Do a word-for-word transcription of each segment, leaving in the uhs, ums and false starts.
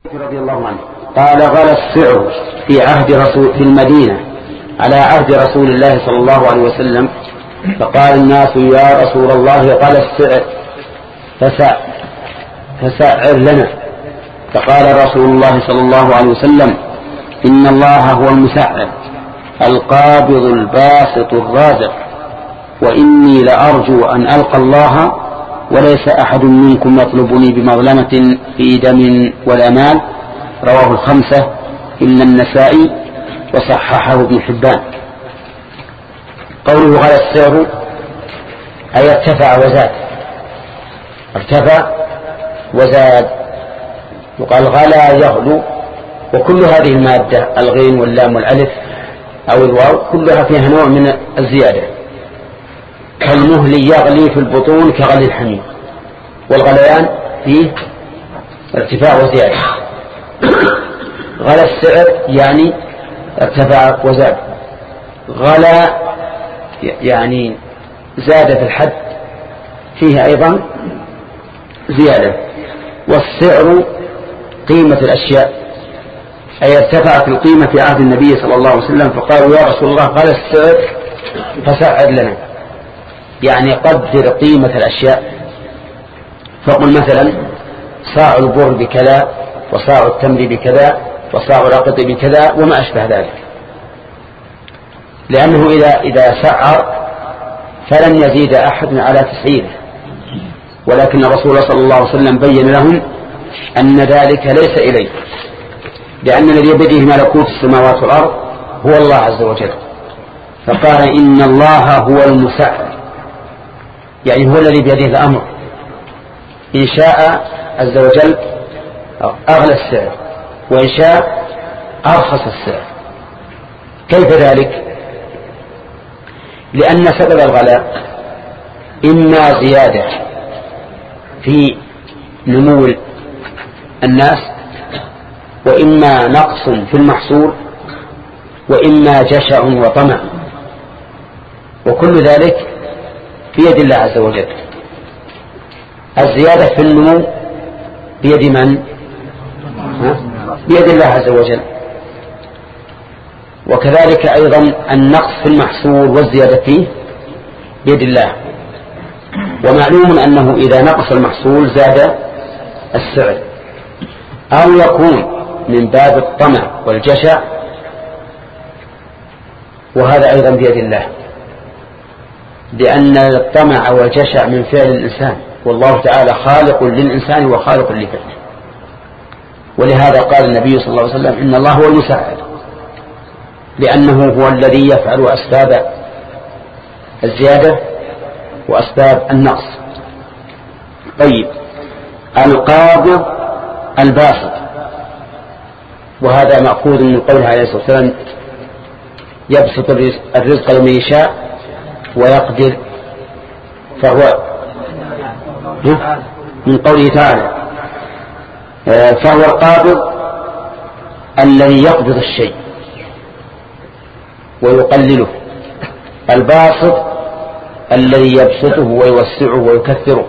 رضي الله عنه قال: غلا السعر في عهد رسول في المدينة على عهد رسول الله صلى الله عليه وسلم، فقال الناس: يا رسول الله غلا السعر فسعر لنا. فقال رسول الله صلى الله عليه وسلم: إن الله هو المسعر القابض الباسط الرازق، وإني لأرجو أن ألقى الله وليس أحد منكم يطلبني بمظلمة في دم ولا مال. رواه الخمسة إلا النسائي وصححه ابن حبان. قوله غلا السعر أي ارتفع وزاد، ارتفع وزاد، وقال غلا يغلو. وكل هذه المادة الغين واللام والألف أو الواو كلها فيها نوع من الزيادة، كالمهل يغلي في البطون كغلي الحميم، والغليان فيه ارتفاع وزيادة. غلا السعر يعني ارتفع وزاد، غلا يعني زاد في الحد، فيه أيضا زيادة. والسعر قيمة الأشياء، أي ارتفعت القيمة في عهد النبي صلى الله عليه وسلم، فقالوا: يا رسول الله غلا السعر فسعر لنا، يعني قدر قيمة الأشياء. فقل مثلا: صاع البر بكذا، وصاع التمر بكذا، وصاع الرقط بكذا، وما أشبه ذلك، لأنه إذا, إذا سعر فلن يزيد أحد على تسعيره، ولكن الرسول صلى الله عليه وسلم بين لهم أن ذلك ليس إليه، لأن الذي بيده ملكوت السماوات والأرض هو الله عز وجل. فقال: إن الله هو المسعر، يعني هو الذي بيده الأمر، إن شاء عز وجل أغلى السعر، وإن شاء أرخص السعر. كيف ذلك؟ لأن سبب الغلاء إما زيادة في نمو الناس، وإما نقص في المحصول، وإما جشع وطمع، وكل ذلك في يد الله عز وجل. الزيادة في النمو بيد من؟ بيد الله عز وجل. وكذلك أيضا النقص في المحصول والزيادة فيه بيد الله. ومعلوم أنه إذا نقص المحصول زاد السعر، أو يكون من باب الطمع والجشع، وهذا أيضا بيد الله، لأن الطمع والجشع من فعل الإنسان، والله تعالى خالق للإنسان وخالق لفعله. ولهذا قال النبي صلى الله عليه وسلم: إن الله هو المساعد، لأنه هو الذي يفعل أسباب الزيادة وأسباب النقص. طيب، القابض الباسط، وهذا مأخوذ من قوله عليه الصلاة والسلام: يبسط الرزق لمن يشاء ويقدر، فهو من قوله تعالى: فهو القابض الذي يقبض الشيء ويقلله، الباسط الذي يبسطه ويوسعه ويكثره.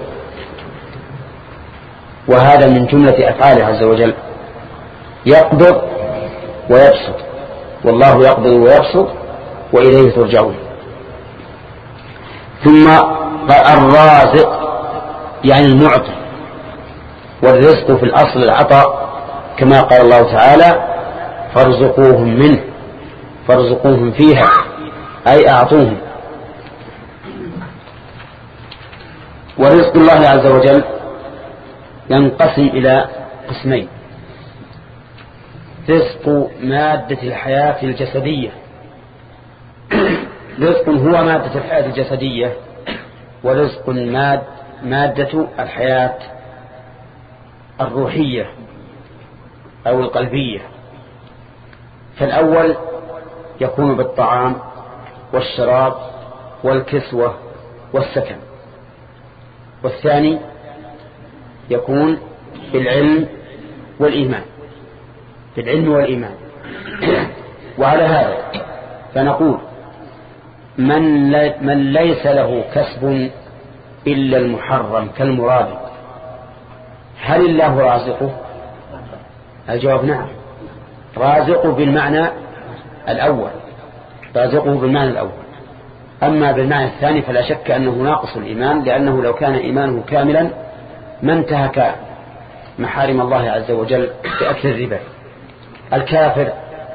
وهذا من جملة أفعاله عز وجل، يقبض ويبسط، والله يقبض ويبسط وإليه ترجعون. ثم الرازق يعني المعطي، والرزق في الأصل العطاء، كما قال الله تعالى: فارزقوهم منه، فارزقوهم فيها، أي أعطوهم. ورزق الله عز وجل ينقسم إلى قسمين: رزق مادة الحياة الجسدية، رزق هو مادة الحياة الجسدية، ورزق ماد مادة الحياة الروحية أو القلبية. فالأول يكون بالطعام والشراب والكسوة والسكن، والثاني يكون بالعلم والإيمان، بالعلم والإيمان. وعلى هذا فنقول: من, من ليس له كسب إلا المحرم كالمرابط، هل الله رازقه؟ الجواب نعم، رازقه بالمعنى الأول، رازقه بالمعنى الأول. أما بالمعنى الثاني فلا شك أنه ناقص الإيمان، لأنه لو كان إيمانه كاملا ما انتهك محارم الله عز وجل بأكل الربا. الكافر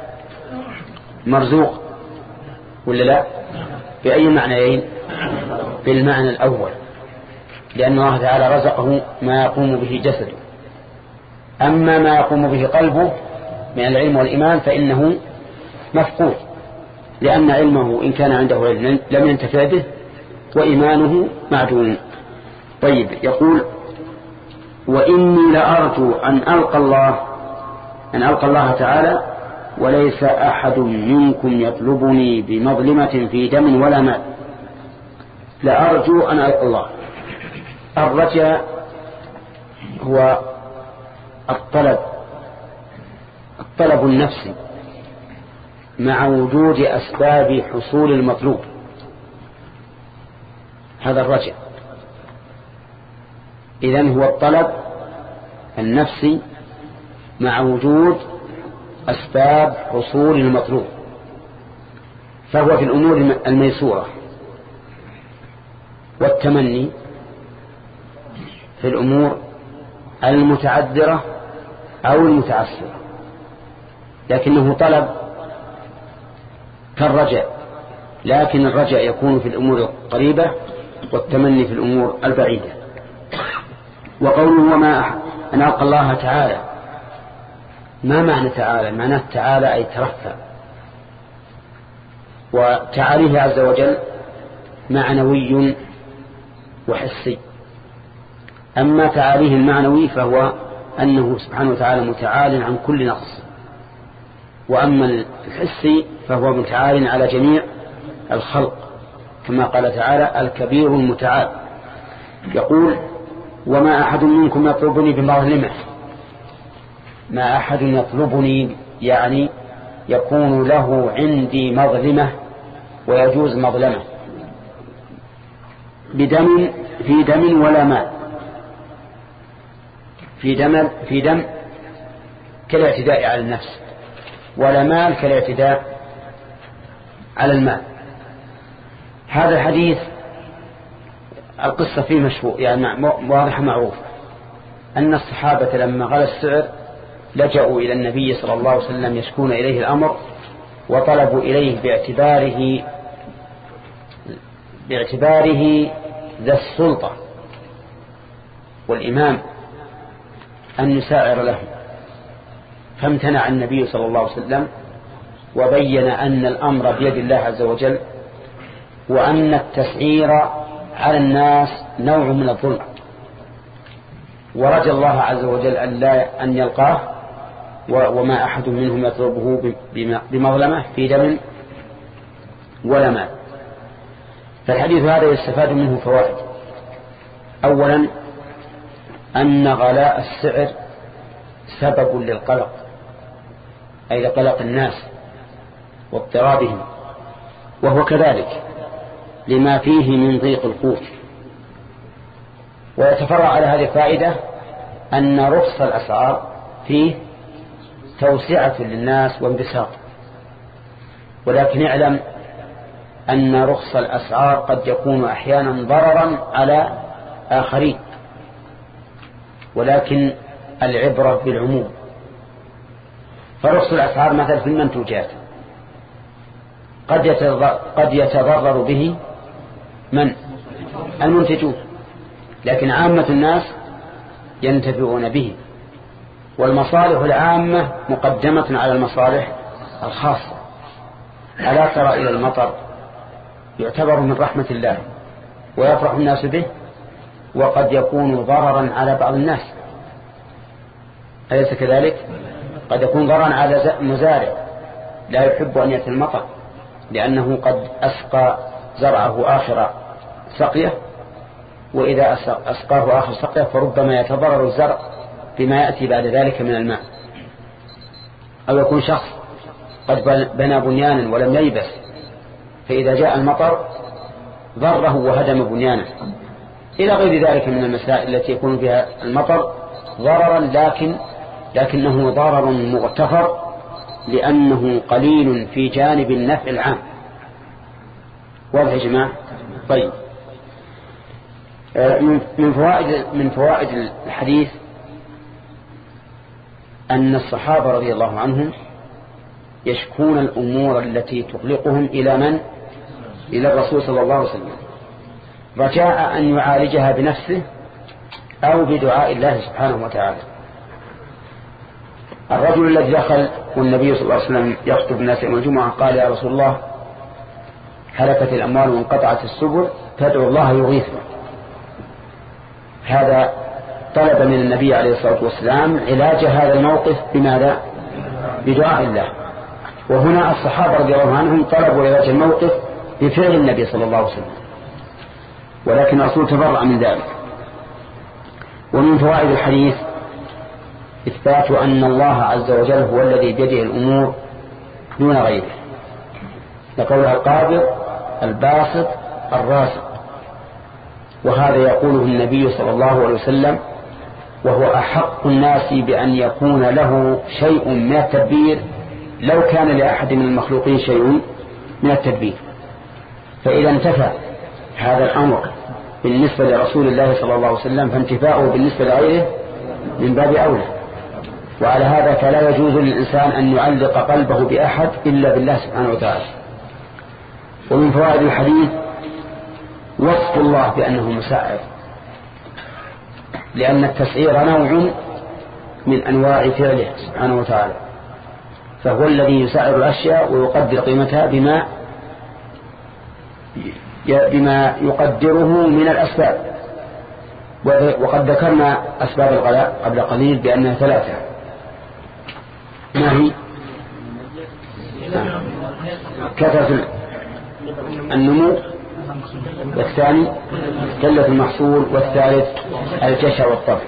مرزوق ولا لا؟ بأي معنيين؟ بالمعنى الأول، لأن الله تعالى رزقه ما يقوم به جسده. أما ما يقوم به قلبه من العلم والإيمان فإنه مفقود، لأن علمه إن كان عنده علم لم ينتفع به، وإيمانه معدوم. طيب، يقول وإني لأرجو أن ألقى الله أن ألقى الله تعالى وليس أحد منكم يطلبني بمظلمة في دم ولا مال. لأرجو أن ألقى الله، الرجاء هو الطلب الطلب النفسي مع وجود أسباب حصول المطلوب، هذا الرجاء. إذن هو الطلب النفسي مع وجود أسباب حصول المطلوب، فهو في الأمور الميسورة، والتمني في الأمور المتعذرة أو المتعسرة، لكنه طلب كالرجاء، لكن الرجاء يكون في الأمور القريبة والتمني في الأمور البعيدة. وقوله وما أن ألقى الله تعالى، ما معنى تعالى؟ معنى تعالى أي ترفع، وتعاليه عز وجل معنوي وحسي. أما تعاليه المعنوي فهو أنه سبحانه وتعالى متعال عن كل نقص، وأما الحسي فهو متعال على جميع الخلق، كما قال تعالى الكبير المتعال. يقول وما أحد منكم يطلبني بمظلمة، ما أحد يطلبني يعني يكون له عندي مظلمة ويجوز مظلمة بدم في دم ولا مال. في دم في دم كالاعتداء على النفس، ولا مال كالاعتداء على المال. هذا الحديث القصة فيه مشهور يعني واضحة معروفة، أن الصحابة لما غلى السعر لجأوا إلى النبي صلى الله عليه وسلم يشكون إليه الأمر، وطلبوا إليه باعتباره باعتباره ذا السلطة والإمام أن يساعر له، فامتنع النبي صلى الله عليه وسلم وبين أن الأمر بيد الله عز وجل، وأن التسعير على الناس نوع من الظلم، ورجى الله عز وجل أن لا أن يلقاه وما أحد منهم يطلبه بمظلمة في دم ولا مال. فالحديث هذا يستفاد منه فوائد. أولا أن غلاء السعر سبب للقلق، أي لقلق الناس واضطرابهم، وهو كذلك لما فيه من ضيق القوت. ويتفرع على هذه الفائدة أن رخص الأسعار فيه توسعة للناس وانبساط، ولكن اعلم أن رخص الأسعار قد يكون أحيانا ضررا على آخرين، ولكن العبرة بالعموم. فرخص الأسعار مثل في المنتوجات قد يتضرر به من؟ المنتجون، لكن عامة الناس ينتفعون به، والمصالح العامة مقدمة على المصالح الخاصة. ألا ترى إلى المطر يعتبر من رحمة الله ويفرح الناس به، وقد يكون ضررا على بعض الناس، أليس كذلك؟ قد يكون ضررا على مزارع لا يحب أن يأتي المطر لأنه قد أسقى زرعه آخر سقيه، وإذا أسقاه آخر سقيه فربما يتضرر الزرع بما يأتي بعد ذلك من الماء. أو يكون شخص قد بنى بنيانا ولم ييبس، فإذا جاء المطر ضره وهدم بنيانه، إلى غير ذلك من المسائل التي يكون فيها المطر ضررا لكن لكنه ضرر مغتفر لأنه قليل في جانب النفع العام. واضح يا جماعة؟ طيب، من فوائد من فوائد الحديث أن الصحابة رضي الله عنهم يشكون الأمور التي تقلقهم إلى من؟ إلى الرسول صلى الله عليه وسلم، رجاء أن يعالجها بنفسه أو بدعاء الله سبحانه وتعالى. الرجل الذي دخل والنبي صلى الله عليه وسلم يخطب الناس يوم الجمعة قال: يا رسول الله، هلكت الأموال وانقطعت السبل، فادعو الله يغيثنا. هذا طلب من النبي عليه الصلاة والسلام علاج هذا الموقف بماذا؟ بدعاء الله. وهنا الصحابة رضي الله عنهم طلبوا علاج الموقف بفعل النبي صلى الله عليه وسلم، ولكن الرسول تبرأ من ذلك. ومن فوائد الحديث إثبات أن الله عز وجل هو الذي بيده الأمور دون غيره، لقولها القابض الباسط الرازق. وهذا يقوله النبي صلى الله عليه وسلم وهو أحق الناس بأن يكون له شيء من التدبير لو كان لأحد من المخلوقين شيء من التدبير. فإذا انتفى هذا الأمر بالنسبة لرسول الله صلى الله عليه وسلم، فانتفاؤه بالنسبة لغيره من باب أولى. وعلى هذا فلا يجوز للإنسان أن يعلق قلبه بأحد إلا بالله سبحانه وتعالى. ومن فوائد الحديث وصف الله بأنه مساعد، لأن التسعير نوع من أنواع فعله سبحانه وتعالى، فهو الذي يسعر الأشياء ويقدر قيمتها بما بما يقدره من الأسباب. وقد ذكرنا أسباب الغلاء قبل قليل بأنها ثلاثة. ما هي؟ كثرة النمو، والثاني قلة المحصول، والثالث الجشع والطفل.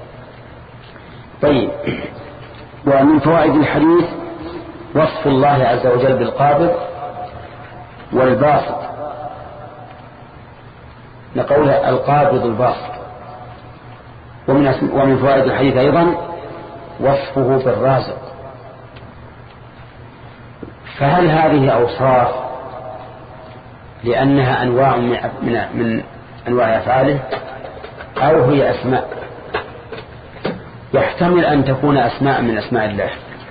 طيب، ومن فوائد الحديث وصف الله عز وجل بالقابض والباسط، نقولها القابض الباسط. ومن, ومن فوائد الحديث أيضا وصفه بالرازق. فهل هذه أوصاف لأنها أنواع من, من أنواع أفعاله أو هي أسماء؟ يحتمل أن تكون أسماء من أسماء الله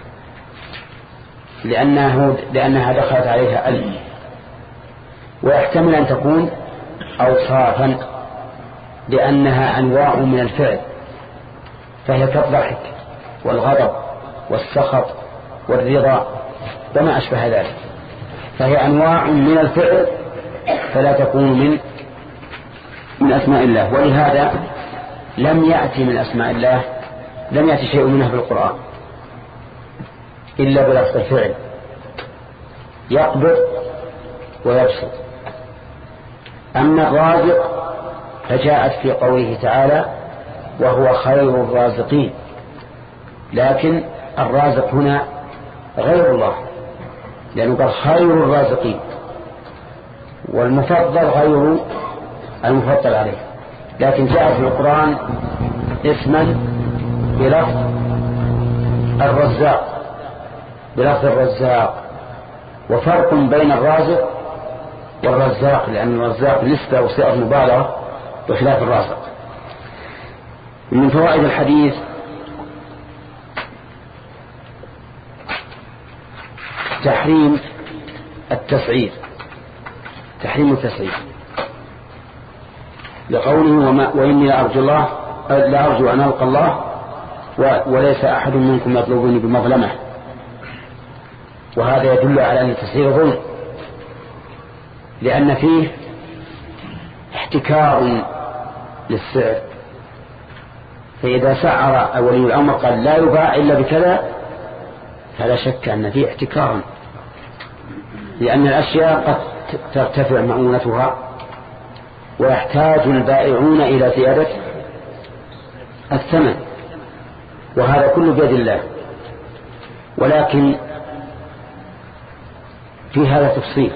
لأنها, لأنها دخلت عليها ال، ويحتمل أن تكون أوصافا لأنها أنواع من الفعل، فهي كالضحك والغضب والسخط والرضا وما أشبه ذلك، فهي أنواع من الفعل فلا تكون من من أسماء الله. ولهذا لم يأتي من أسماء الله لم يأتي شيء منها في القرآن إلا بلفظ الفعل، يقبض ويبسط. أما الرازق فجاءت في قوله تعالى وهو خير الرازقين، لكن الرازق هنا غير الله، لأنه قال خير الرازقين، والمفضل غير المفضل عليه. لكن جاء في القرآن اسما بلفظ الرزاق بلفظ الرزاق، وفرق بين الرازق والرزاق، لأن الرزاق نسبة وصيغة مبالغة بخلاف الرازق. من فوائد الحديث تحريم التسعير تحريم التسعير لقوله وما وإني لأرجو الله لا أرجو أن ألقى الله وليس أحد منكم يطلبني بمظلمة. وهذا يدل على أن التسعير ظلم، لأن فيه احتكار للسعر، فإذا سعر ولي الأمر قال لا يباع إلا بكذا فلا شك أن فيه احتكارا، لأن الأشياء قد ترتفع مؤونتها ويحتاج البائعون إلى زيادة الثمن، وهذا كله بيد الله. ولكن في هذا تفصيل،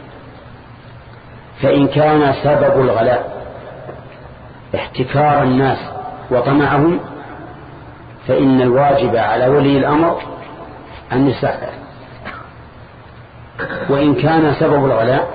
فإن كان سبب الغلاء احتكار الناس وطمعهم فإن الواجب على ولي الأمر أن يسعر، وإن كان سبب الغلاء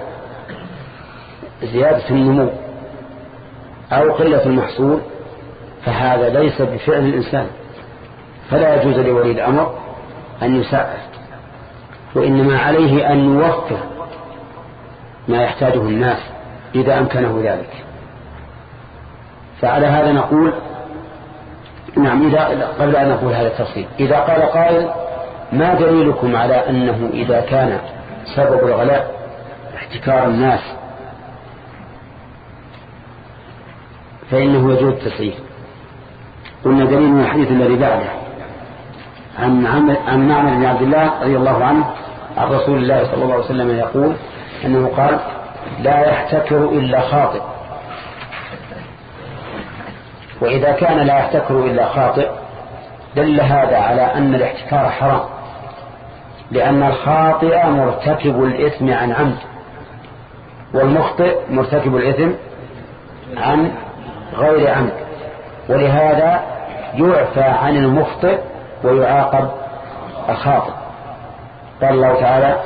زيادة النمو أو قلة المحصول فهذا ليس بفعل الإنسان، فلا يجوز لولي الأمر أن يسعر، وإنما عليه أن يوفر ما يحتاجه الناس إذا أمكنه ذلك. فعلى هذا نقول نعم إذا قبل أن نقول هذا التفصيل، إذا قال قائل ما دليلكم على أنه إذا كان سبب الغلاء احتكار الناس فإنه يجوز التسعير؟ قلنا دليل من الحديث الذي بعده عن عن معمر بن عبد الله رضي الله عنه عن رسول الله صلى الله عليه وسلم يقول أنه قال لا يحتكر إلا خاطئ. وإذا كان لا يحتكر إلا خاطئ دل هذا على أن الاحتكار حرام، لأن الخاطئ مرتكب الإثم عن عمد، والمخطئ مرتكب الإثم عن غير عمد، ولهذا يعفى عن المخطئ ويعاقب الخاطئ. قال الله تعالى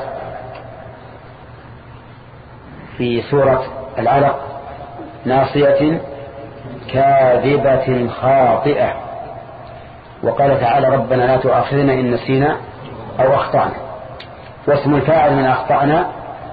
في سورة العلق ناصية كاذبة خاطئة، وقال تعالى ربنا لا تؤاخذنا إن نسينا أو أخطأنا. واسم الفاعل من أخطأنا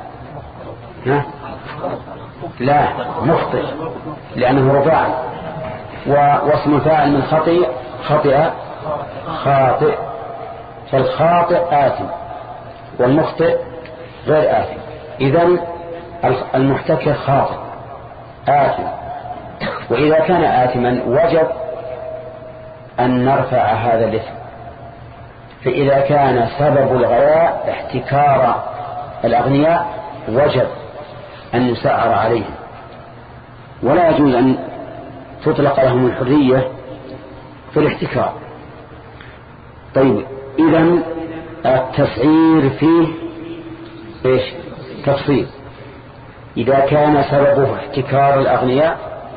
لا مخطئ لأنه رباعي، واسم الفاعل من خطئ خطئ خاطئ، فالخاطئ آثم والمخطئ غير آثم. إذن المحتكر خاطئ آثم، وإذا كان آثما وجب أن نرفع هذا الإثم. فإذا كان سبب الغلاء احتكار الأغنياء وجب أن يسعر عليهم، ولا يجوز أن تطلق لهم الحرية في الاحتكار. طيب إذن التسعير فيه إيش؟ تفصيل. إذا كان سببه احتكار الأغنياء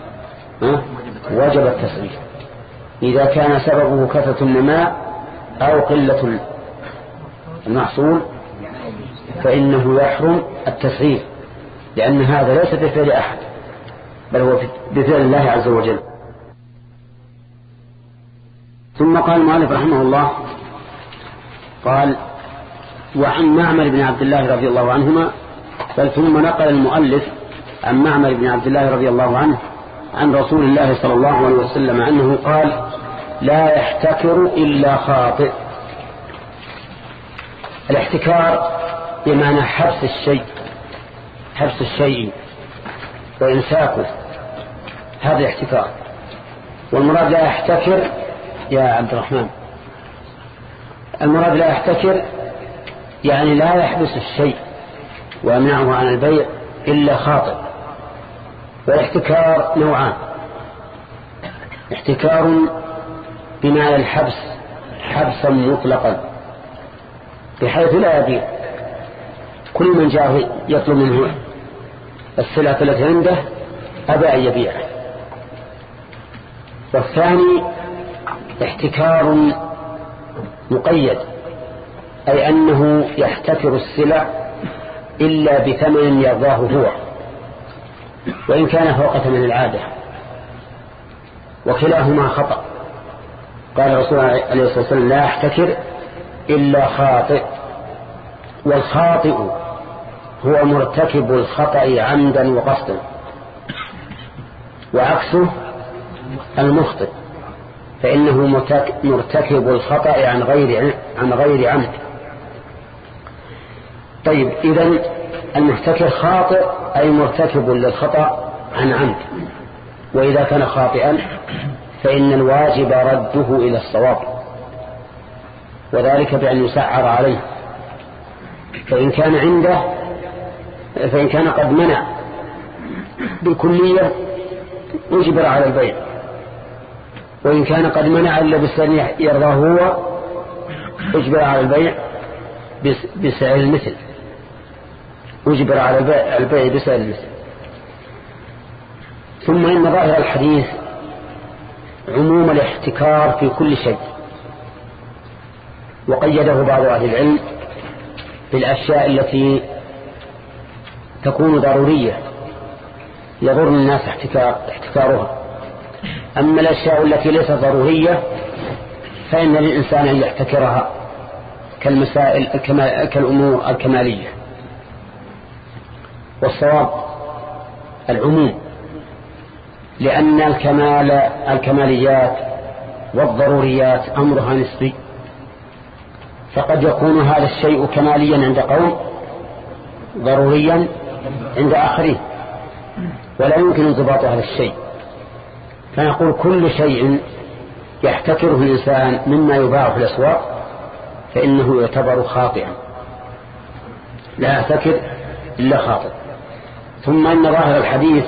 وجب التسعير، إذا كان سببه كثرة النماء أو قلة المحصول فإنه يحرم التسعير، لأن هذا ليس بفعل أحد بل هو بفعل الله عز وجل. ثم قال المؤلف رحمه الله قال وعن معمر بن عبد الله رضي الله عنهما، بل ثم نقل المؤلف عن معمر بن عبد الله رضي الله عنه عن رسول الله صلى الله عليه وسلم أنه قال لا يحتكر إلا خاطئ. الاحتكار بمعنى حبس الشيء، حبس الشيء وإمساكه، هذا احتكار. والمراد لا يحتكر يا عبد الرحمن، المراد لا يحتكر يعني لا يحبس الشيء ويمنعه عن البيع إلا خاطئ. والاحتكار نوعان، احتكار بمعنى الحبس حبسا مطلقا بحيث لا يبيع، كل من جاء يطلب منه السلعة التي عنده أبى أن يبيعه. والثاني احتكار مقيد، أي أنه يحتكر السلع إلا بثمن يرضاه هو وإن كان فوق ثمن العادة، وكلاهما خطأ. قال الرسول عليه الصلاة والسلام لا يحتكر إلا خاطئ، والخاطئ هو مرتكب الخطأ عمدا وقصدا، وعكسه المخطئ فإنه مرتكب الخطأ عن غير عن غير عمد. طيب إذن المحتكر خاطئ أي مرتكب للخطأ عن عمد، وإذا كان خاطئا فإن الواجب رده إلى الصواب، وذلك بأن يسعر عليه. فإن كان عنده فإن كان قد منع بالكلية يجبر على البيع، وإن كان قد منع إلا بالسعر يرضاه هو يجبر على البيع بسعر المثل، يجبر على البيع بسعر المثل. ثم إن ظاهر الحديث عموم الاحتكار في كل شيء، وقيده بعض أهل العلم بالأشياء التي تكون ضرورية يضر الناس احتكار احتكارها. أما الأشياء التي ليست ضرورية فإن الإنسان أن يحتكرها كالمسائل كالأمور الكمالية. والصواب العموم، لأن الكمال الكماليات والضروريات أمرها نسبي، فقد يكون هذا الشيء كماليا عند قوم ضروريا عند آخرين، ولا يمكن انضباط هذا الشيء. فنقول كل شيء يحتكره الإنسان مما يباع في الأسواق فإنه يعتبر خاطئا، لا يحتكر إلا خاطئ. ثم أن ظاهر الحديث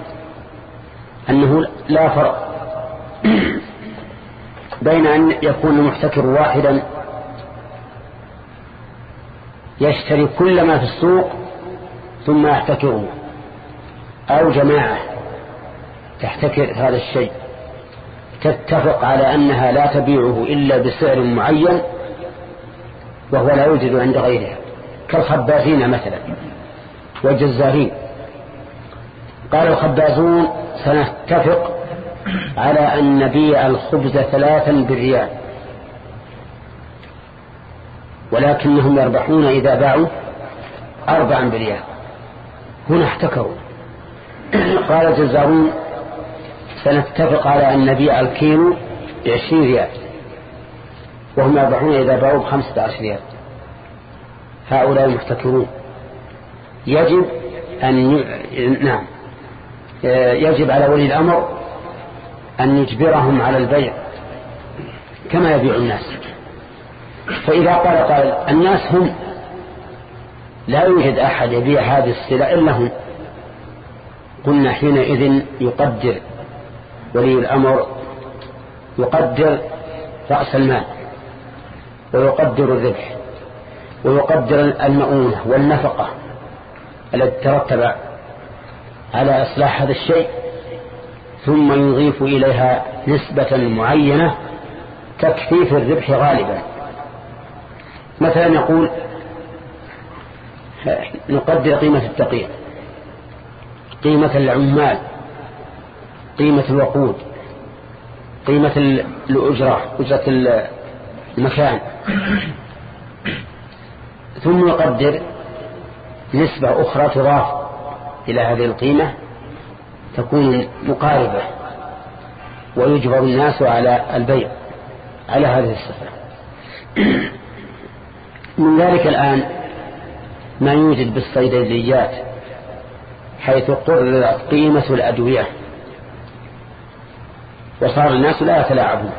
أنه لا فرق بين أن يكون المحتكر واحدا يشتري كل ما في السوق ثم يحتكره، أو جماعة تحتكر هذا الشيء تتفق على أنها لا تبيعه إلا بسعر معين وهو لا يوجد عند غيرها، كالخبازين مثلا والجزارين. قال الخبازون سنتفق على أن نبيع الخبز ثلاثا بالريال، ولكنهم يربحون إذا باعوا أربعا بريال. هنا احتكروا. قال الجزارون سنتفق على أن نبيع الكيلو بعشرين ريال، وهم يربحون إذا باعوا بخمسة عشر ريال. هؤلاء محتكرون. يجب أن ي... نعم يجب على ولي الأمر أن يجبرهم على البيع كما يبيع الناس. فإذا قال قال الناس هم لا يوجد أحد يبيع هذه السلع إلا هم، قلنا حينئذ يقدر ولي الأمر يقدر رأس المال ويقدر الربح ويقدر المؤونة والنفقة التي ترتب على إصلاح هذا الشيء، ثم يضيف إليها نسبة معينة تكفي في الربح غالبا. مثلا يقول نقدر قيمة التقييم، قيمة العمال، قيمة الوقود، قيمة الأجرة، أجرة المكان، ثم يقدر نسبة أخرى تضاف إلى هذه القيمة تكون مقاربة، ويجبر الناس على البيع على هذه الصفة. من ذلك الآن ما يوجد بالصيدليات، حيث قررت قيمة الأدوية وصار الناس لا يتلاعبون،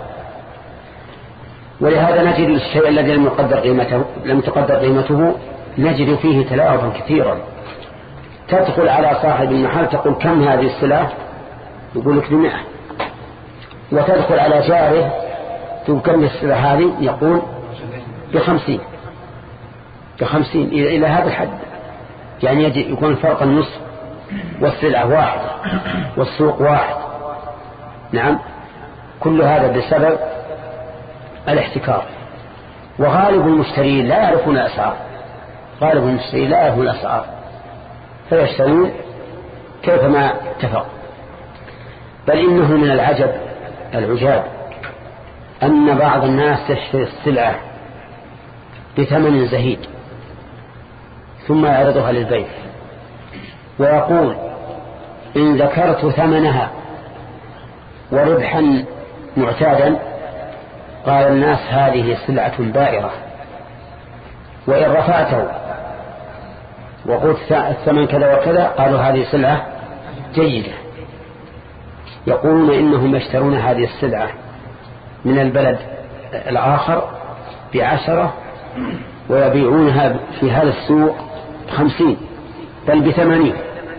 ولهذا نجد الشيء الذي لم يقدر قيمته لم تقدر قيمته نجد فيه تلاعبا كثيرا. تدخل على صاحب المحل تقول كم هذه السلعة، يقول لك بمئة، وتدخل على جاره تقول كم السلعة هذه، يقول بخمسين بخمسين إلى هذا الحد. يعني يكون الفرق النصف والسلعة واحد والسوق واحد. نعم، كل هذا بسبب الاحتكار. وغالب المشترين لا يعرفون الأسعار، غالب المشترين لا يعرفون الأسعار فيشترون كيفما اتفق. بل إنه من العجب العجاب أن بعض الناس يشتري السلعة بثمن زهيد ثم يعرضها للبيع ويقول إن ذكرت ثمنها وربحا معتادا قال الناس هذه سلعة بائرة، وإن رفعته وقلت الثمن كذا وكذا قالوا هذه سلعة جيدة. يقولون إنهم يشترون هذه السلعة من البلد الآخر بعشرة ويبيعونها في هذا السوق بخمسين بل بثمانين.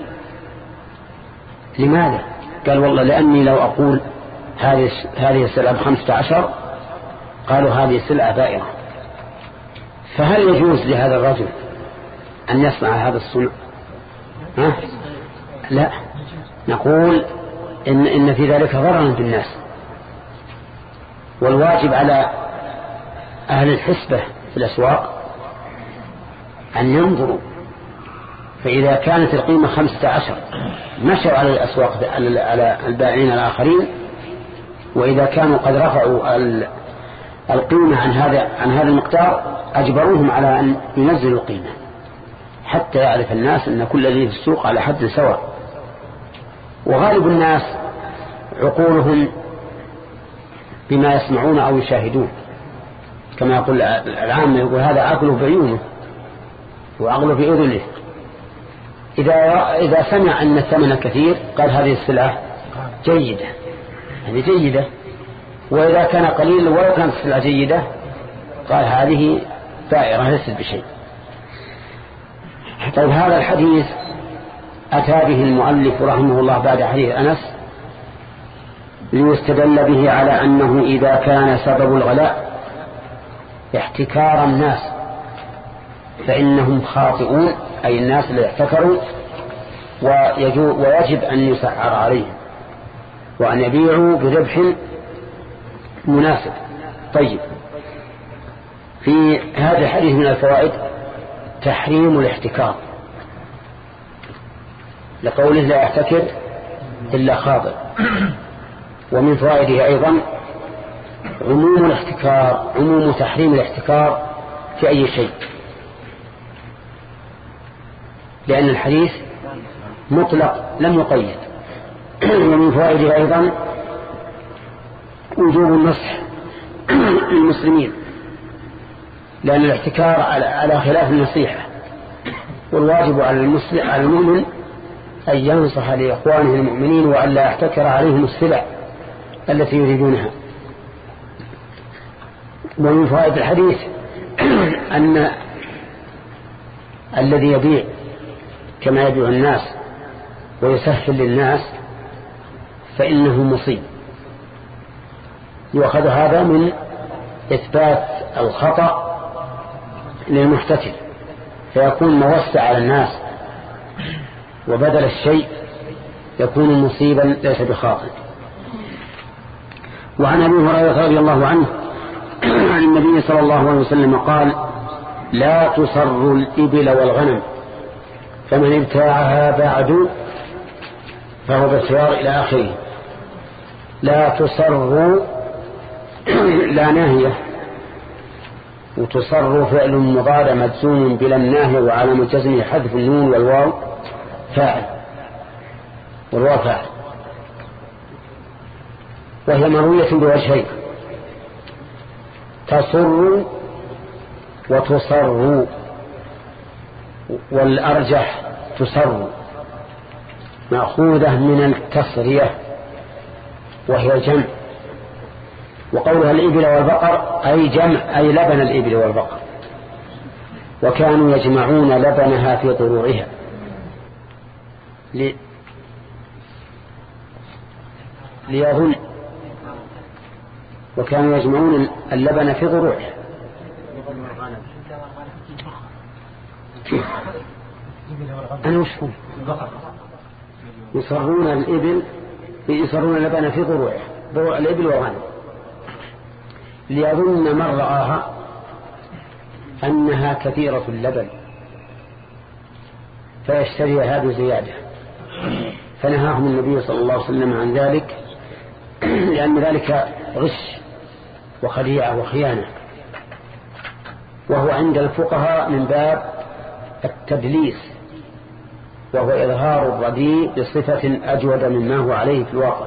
لماذا؟ قال والله لأني لو أقول هذه هذه السلعة بخمسة عشر قالوا هذه سلعة بائرة. فهل يجوز لهذا الرجل أن يصنع هذا الصنع؟ ها؟ لا، نقول إن, إن في ذلك ضررا بالناس، والواجب على أهل الحسبة في الأسواق أن ينظروا، فإذا كانت القيمة خمسة عشر مشوا على الأسواق على البائعين الآخرين، وإذا كانوا قد رفعوا القيمة عن هذا عن هذا المقدار أجبروهم على أن ينزلوا القيمة حتى يعرف الناس أن كل الذي في السوق على حد سواء. وغالب الناس عقولهم بما يسمعون أو يشاهدون، كما يقول العام يقول هذا عقله بعيونه وعقله في أذنه. إذا إذا سمع أن الثمن كثير قال هذه السلعة جيدة، هذه جيدة. وإذا كان قليل ولو كانت السلعة جيدة قال هذه دائرة ليست بشيء. طيب هذا الحديث أتى به المؤلف رحمه الله بعد حديث أنس ليستدل به على أنه إذا كان سبب الغلاء احتكار الناس فإنهم خاطئون، أي الناس اللي احتكروا، ويجب أن يسعر عليهم وأن يبيعوا بربح مناسب. طيب في هذا الحديث من الفوائد تحريم الاحتكار لقوله لا يحتكر إلا خاطئ. ومن فوائده أيضا عموم الاحتكار، عموم تحريم الاحتكار في أي شيء، لأن الحديث مطلق لم يقيد. ومن فوائده أيضا وجوب النصح للمسلمين، لأن الاحتكار على خلاف النصيحة، والواجب على المسلم على المؤمن أن ينصح لإخوانه المؤمنين وأن لا يحتكر عليهم السلع التي يريدونها. ومن فوائد الحديث أن الذي يبيع كما يبيع الناس ويسهل للناس فإنه مصيب. يؤخذ هذا من إثبات الخطأ للمحتكر، فيكون موسع على الناس، وبدل الشيء يكون مصيبا ليس بخاطئ. وعن أبي هريرة رضي الله عنه عن النبي صلى الله عليه وسلم قال لا تصر الإبل والغنم فمن ابتاعها بعد فهو بالخيار إلى آخره. لا تصر لا ناهية، وتصر فعل مضارع مجزوم بلا الناهية وعلامة جزمه حذف النون والواو فاعل، والواو فاعل، وهي مروية بوجهين تصر وتصر، والأرجح تصر مأخوذة من التصرية وهي جمع. وقولها الإبل والبقر أي جمع أي لبن الإبل والبقر، وكانوا يجمعون لبنها في ضروعها لي... ليظن وكانوا يجمعون اللبن في ضروعها. أنا وش هم يصرون الإبل يصرون اللبن في ضروعها، ضروع الإبل والغنم، ليظن من رآها أنها كثيرة اللبن فيشتري هذه زيادة، فنهاهم النبي صلى الله عليه وسلم عن ذلك، لأن ذلك غش وخديعة وخيانة، وهو عند الفقهاء من باب التدليس، وهو إظهار الرديء بصفة أجود مما هو عليه في الواقع.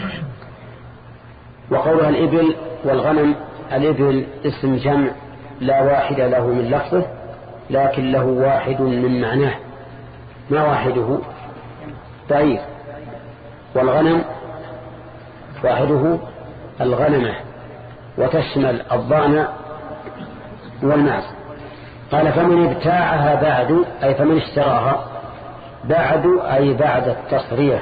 وقولها الإبل والغنم، الإبل اسم جمع لا واحد له من لفظه لكن له واحد من معناه. ما واحده؟ بعير، والغنم واحده الغنمة، وتشمل الضأن والمعز. قال فمن ابتاعها بعد أي فمن اشتراها بعد أي بعد التصرية،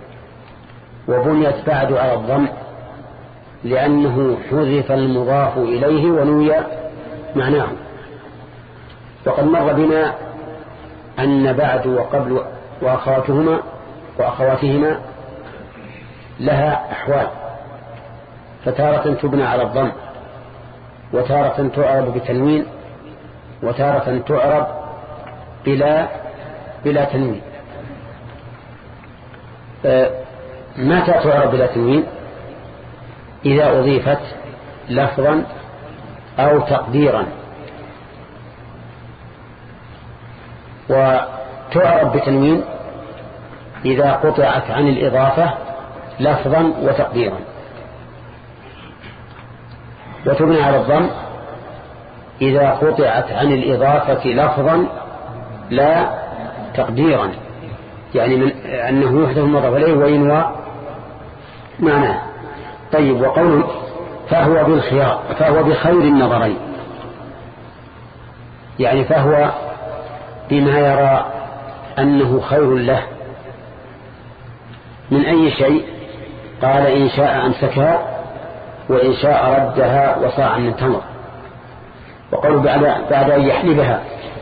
وبنيت بعد على الضم لأنه حذف المضاف إليه ونوي معناه. وقد مر بنا أن بعد وقبل وأخواتهما وأخواتهما لها أحوال، فتارة تبنى على الضم وتارة تعرب بتنوين وتارة تعرب بلا بلا تنوين. متى تعرب بلا تنوين؟ إذا أضيفت لفظا أو تقديرا. وتعرب بتنوين إذا قطعت عن الإضافة لفظا وتقديرا. وتبنى على الضم إذا قطعت عن الإضافة لفظا لا تقديرا، يعني من أنه يحدث المضاف إليه وينوى معناه. طيب، وقوله فهو بالخيار فهو بخير النظرين، يعني فهو بما يرى أنه خير له من أي شيء. قال إن شاء أمسكها وإن شاء ردها وصاعا من تمر. وقالوا بعد, بعد أن يحلبها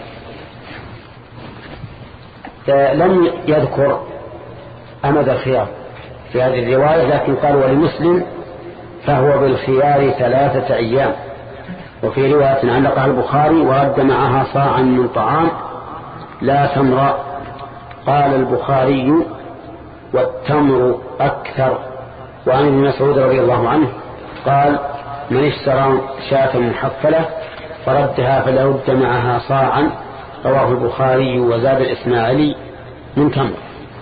لم يذكر أمد الخيار في هذه الرواية، لكن قال ولمسلم فهو بالخيار ثلاثة أيام. وفي رواية علقها البخاري ورد معها صاعا من طعام لا تمر. قال البخاري والتمر أكثر. وعن ابن مسعود رضي الله عنه قال من اشترى شاة محفلة فردها فليرد معها صاعا. رواه البخاري وزاد الإسماعيلي من تمر.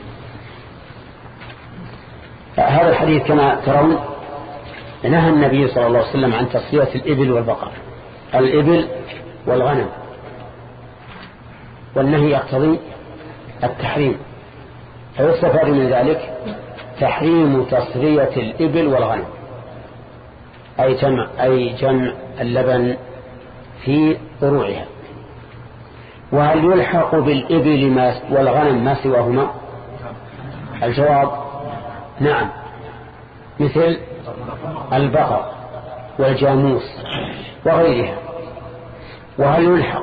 هذا الحديث كما ترون نهى النبي صلى الله عليه وسلم عن تصفية الإبل والبقر، الإبل والغنم، والنهي يقتضي التحريم. فيستفاد من ذلك تحريم تصفية الإبل والغنم، أي جمع, أي جمع اللبن في ضروعها. وهل يلحق بالإبل ما والغنم ما سواهما؟ الجواب نعم، مثل البقر والجاموس وغيرها. وهل يلحق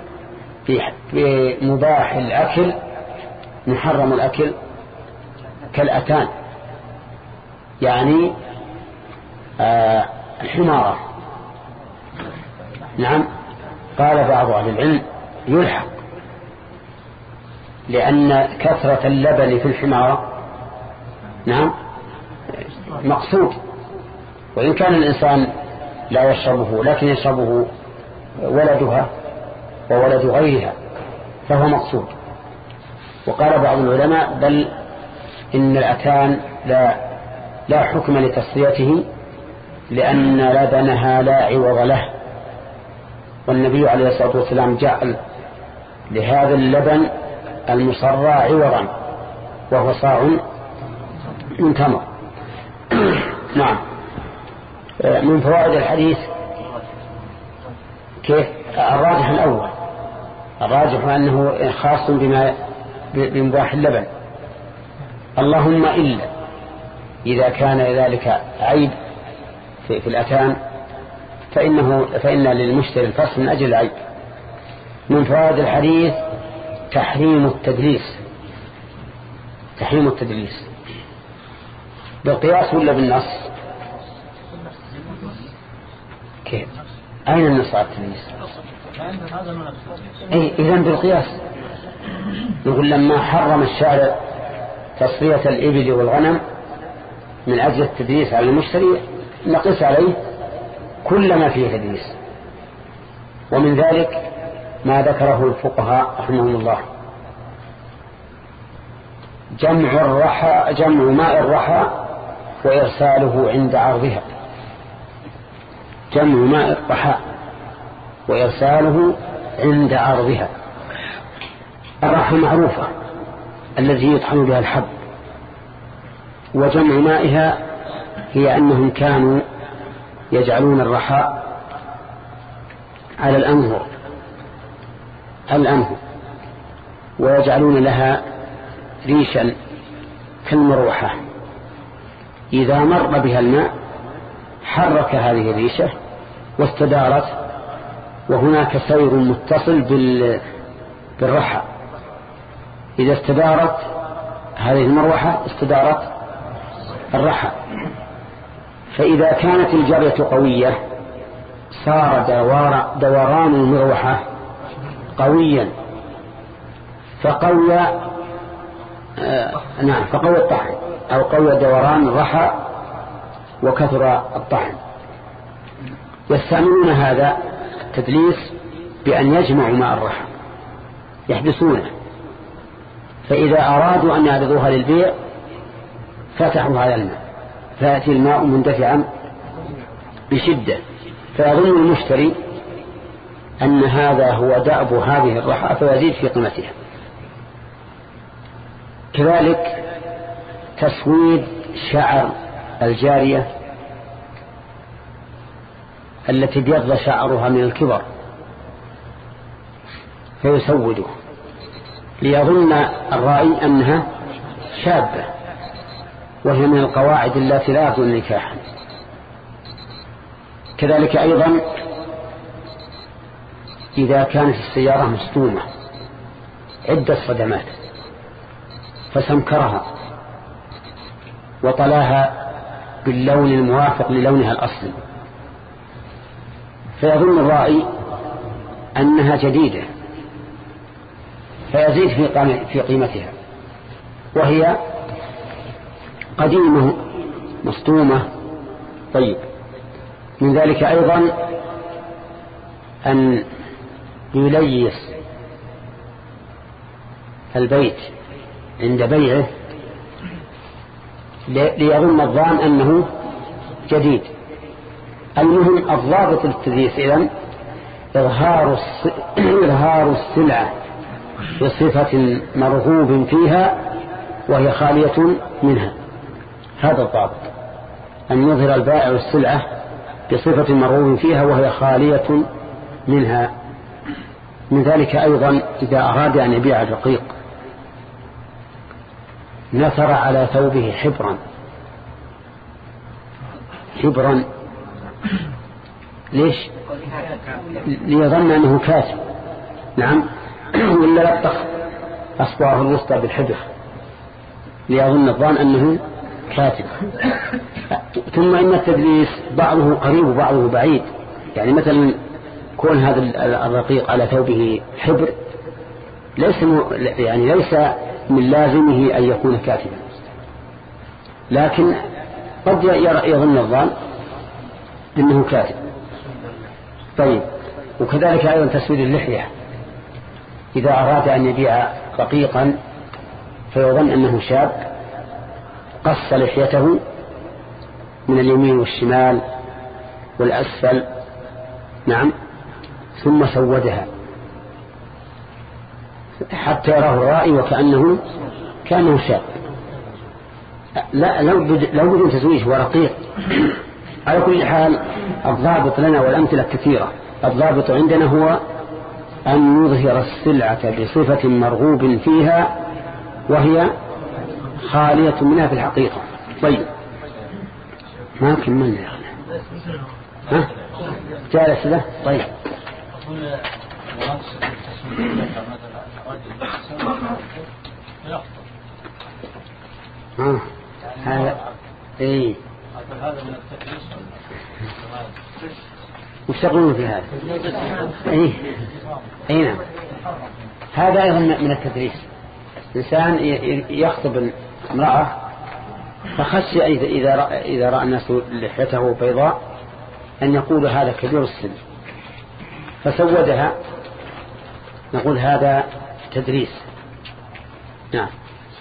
بمباح الأكل محرم الأكل كالأتان، يعني آه الحمارة؟ نعم، قال بعض أهل العلم يلحق، لأن كثرة اللبن في الحمارة نعم مقصود، وإن كان الإنسان لا يشربه لكن يشربه ولدها وولد غيرها فهو مقصود. وقال بعض العلماء بل إن الأتان لا, لا حكم لتصفيته لأن لبنها لا عوض له، والنبي عليه الصلاة والسلام جعل لهذا اللبن المصرى عوضا وهو صاع من تمر. نعم. من فوائد الحديث كيف الراجح الأول، الراجح أنه خاص بما بمباح اللبن، اللهم إلا إذا كان ذلك عيب في, في الأتان فإنه فإن للمشتري الفصل من أجل العيب. من فوائد الحديث تحريم التدليس، تحريم التدليس بالقياس ولا بالنص؟ كيف؟ أين النص على التدليس؟ أي إذن بالقياس. نقول لما حرم الشارع تصفية الإبل والغنم من أجل التدليس على المشتري نقص عليه كل ما فيه تدليس. ومن ذلك ما ذكره الفقهاء رحمهم الله جمع الرحى جمع ماء الرحى وإرساله عند عرضها، جمع ماء الرحى وإرساله عند عرضها. الرحى معروفة الذي يطحن بها الحب، وجمع مائها هي أنهم كانوا يجعلون الرحى على الأنهر الأنهر ويجعلون لها ريشا كالمروحة، إذا مر بها الماء حرك هذه الريشة واستدارت، وهناك سير متصل بالرحى، إذا استدارت هذه المروحة استدارت الرحى. فإذا كانت الجرية قوية صار دوار دوران المروحة قويا فقوي آه نعم فقوي الطحن أو قوي دوران الرحى وكثر الطحن. يستعملون هذا التدليس بأن يجمعوا ماء الرحى يحبسونه، فإذا أرادوا أن يعرضوها للبيع فتحوا على الماء فيأتي الماء مندفعا بشدة، فيظن المشتري أن هذا هو دأب هذه الرحى فيزيد في قيمتها. كذلك تسويد شعر الجارية التي بيض شعرها من الكبر فيسوده ليظن الرائي أنها شابة وهي من القواعد التي لا يكون نكاحا. كذلك أيضا إذا كانت السيارة مصدومة عدة صدمات فسمكرها وطلاها باللون الموافق للونها الأصلي فيظن الرائي أنها جديدة فيزيد في قيمتها وهي قديمة مصدومة. طيب من ذلك أيضا أن يليس البيت عند بيعه ليظن الظان أنه جديد. المهم الضابط للتدليس إذن إظهار إظهار السلعة بصفة مرغوب فيها وهي خالية منها، هذا الضابط أن يظهر البائع السلعة بصفة مرغوب فيها وهي خالية منها. من ذلك أيضا إذا أراد أن يبيع الرقيق نثر على ثوبه حبرا حبرا ليش؟ ليظن أنه كاتب. نعم ولا لطخ أصبعه الوسطى بالحبر ليظن الظان أنه كاتب. ثم إن التدليس بعضه قريب وبعضه بعيد، يعني مثلا كون هذا الرقيق على ثوبه حبر ليس يعني ليس من لازمه أن يكون كاتبا، لكن قد يظن الظان أنه كاتب. طيب وكذلك أيضا تسويد اللحية إذا أراد أن يبيع رقيقا فيظن أنه شاب قص لحيته من اليمين والشمال والأسفل نعم ثم سودها حتى يراه الرائي وكأنه كانه شاب. لا لو لو بدون تزويج ورقيق. على كل حال الضابط لنا والأمثلة كثيرة. الضابط عندنا هو أن يظهر السلعة بصفة مرغوب فيها وهي خالية منها في الحقيقة. طيب ما كملنا يا أخي. ها جالس له. طيب ها هذا ايه وش تقولون في هذا؟ ايه اي نعم هذا ايضا من التدريس. انسان يخطب امرأة فخشي اذا راى اذا راى الناس لحيته بيضاء ان يقول هذا كبير السن فسودها، نقول هذا تدريس. نعم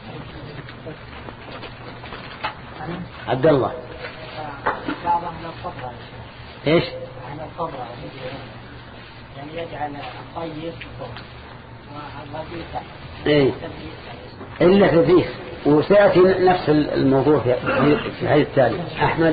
عبد الله ايش يعني يجعل الطيب ايه الا تدريس. وسياتي نفس الموضوع في الحديث التالي. احمد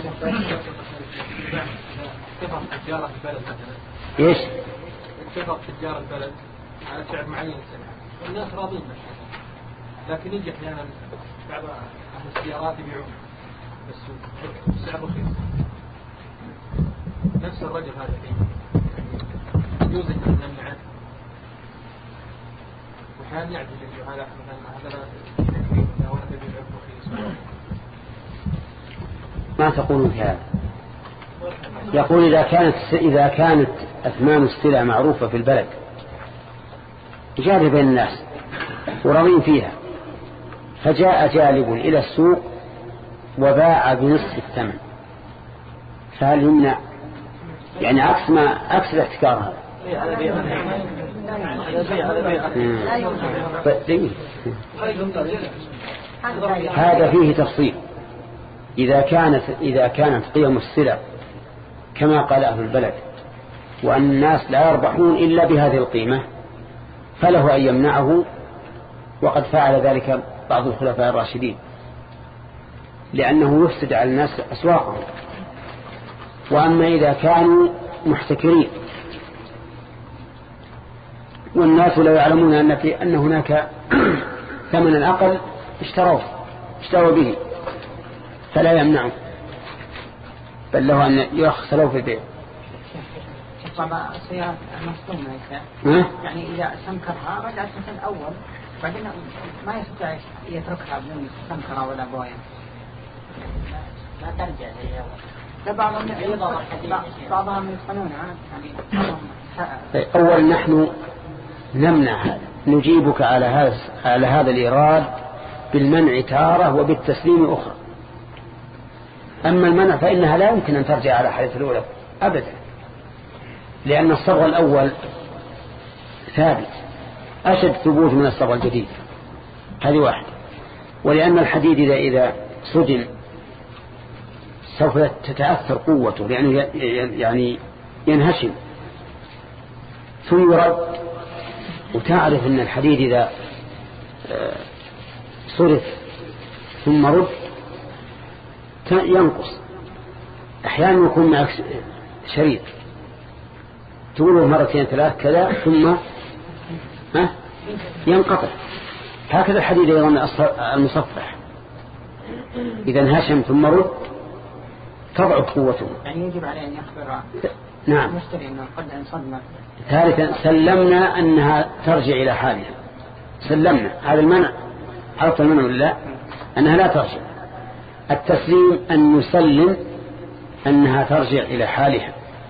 ايش اتفق تجار البلد على سعر معين والناس راضين به، لكن يجي احيانا بعض اهل السيارات يبيعون بس سعر رخيص. نفس الرجل هذا فيه يوزن من المنعات وحال يعدل هذا مثلا هذا ولا تبيع رخيص. ما تقولون في هذا؟ يقول إذا كانت إذا كانت أثمان السلع معروفة في البلد جاري بين الناس ورضين فيها، فجاء جالب إلى السوق وباع بنصف الثمن، فهل يمنع؟ يعني عكس ما عكس الاحتكار هذا فيه تفصيل. إذا كانت إذا كانت قيم السلع كما قال أهل البلد وأن الناس لا يربحون إلا بهذه القيمة فله أن يمنعه، وقد فعل ذلك بعض الخلفاء الراشدين لأنه يفسد على الناس أسواقهم. وأما إذا كانوا محتكرين والناس لا يعلمون أن, في أن هناك ثمنا أقل اشتروا اشتروا به فلا يمنعوا، بل له أن يرخص له في البيع. طبعا السيارة مصدومة يعني إذا سمكرها رجعت مثل الأول بعدين ما يستطيع يتركها بدون سمكرة ولا بويا، ما ترجع زي الأول. بعضهم بعضهم يدخلونها يعني. أولا نحن نمنع هذا، نجيبك على هذا على هذا الإيراد بالمنع تارة وبالتسليم أخرى. أما المنع فإنها لا يمكن أن ترجع على حالة الأولى أبدا، لأن الصبغ الأول ثابت أشد ثبوت من الصبغ الجديد، هذه واحدة. ولأن الحديد إذا إذا صدم سوف تتأثر قوته لأنه يعني ينهشم ثم يرد. وتعرف أن الحديد إذا صرف ثم رد ينقص، أحيانا يكون معك شريط تقوله مرتين ثلاث كذا ثم ها ينقطع. هكذا الحديد أيضا المصفح إذا انهشم ثم رد تضعف قوته. يعني يجب عليه أن يخبر نعم المشتري أنه قد انصدم. ثالثا سلمنا أنها ترجع إلى حالها، سلمنا هذا المنع، عرفت المنع ولا لا؟ أنها لا ترجع. التسليم أن نسلم أنها ترجع إلى حالها،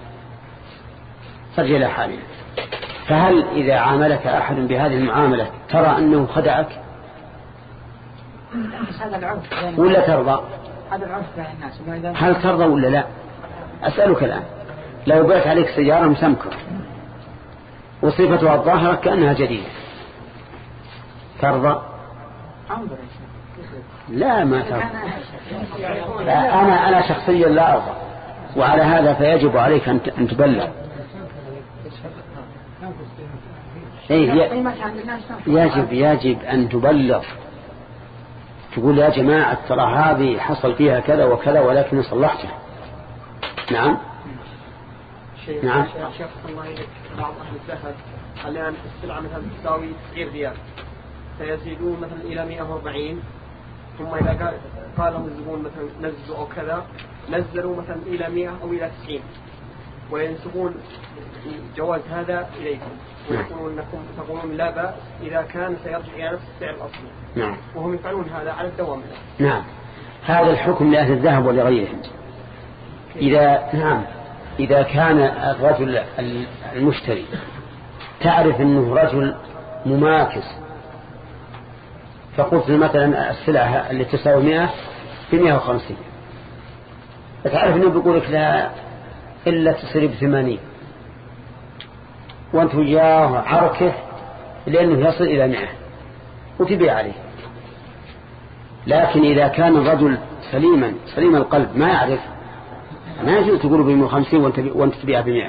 ترجع إلى حالها. فهل إذا عاملك أحد بهذه المعاملة ترى أنه خدعك ولا ترضى؟ هل ترضى ولا لا؟ أسألك الآن لو بعت عليك سيارة مسمكة وصفتها الظاهرة كأنها جديدة ترضى؟ لا ما ترضى. لا أنا أنا شخصيا لا أرضى، وعلى هذا فيجب عليك أن تبلغ. يجب يجب أن تبلغ، تقول يا جماعة ترى هذه حصل فيها كذا وكذا ولكن صلحتها. نعم نعم. شيخ الله يلك بعض أهل الذهب الآن السلعة مثلا تساوي تسعين ريال فيزيدون مثلا إلى مئة وأربعين، ثم إذا قال لهم الزبون مثلا نزلوا أو كذا نزلوا مثلا إلى مئة أو إلى تسعين وينسبون جواز هذا إليكم ويقولون أنكم تقولون لا بأس إذا كان سيرجع إلى نفس السعر الأصلي. نعم. وهم يفعلون هذا على الدوام. نعم هذا الحكم لأهل الذهب ولغيرهم. إذا نعم إذا كان الرجل المشتري تعرف أنه رجل مماكس، فقلت مثلا السلعة اللي تساوي مئة بمئة وخمسين، فتعرف أنه بيقول لك لا إلا تصير بثمانين، وأنت وياه عركه لأنه يصل إلى مئة وتبيع عليه. لكن إذا كان الرجل سليما سليم القلب ما يعرف ما يجوز تقول بمئة وخمسين وأنت تبيع بمئة،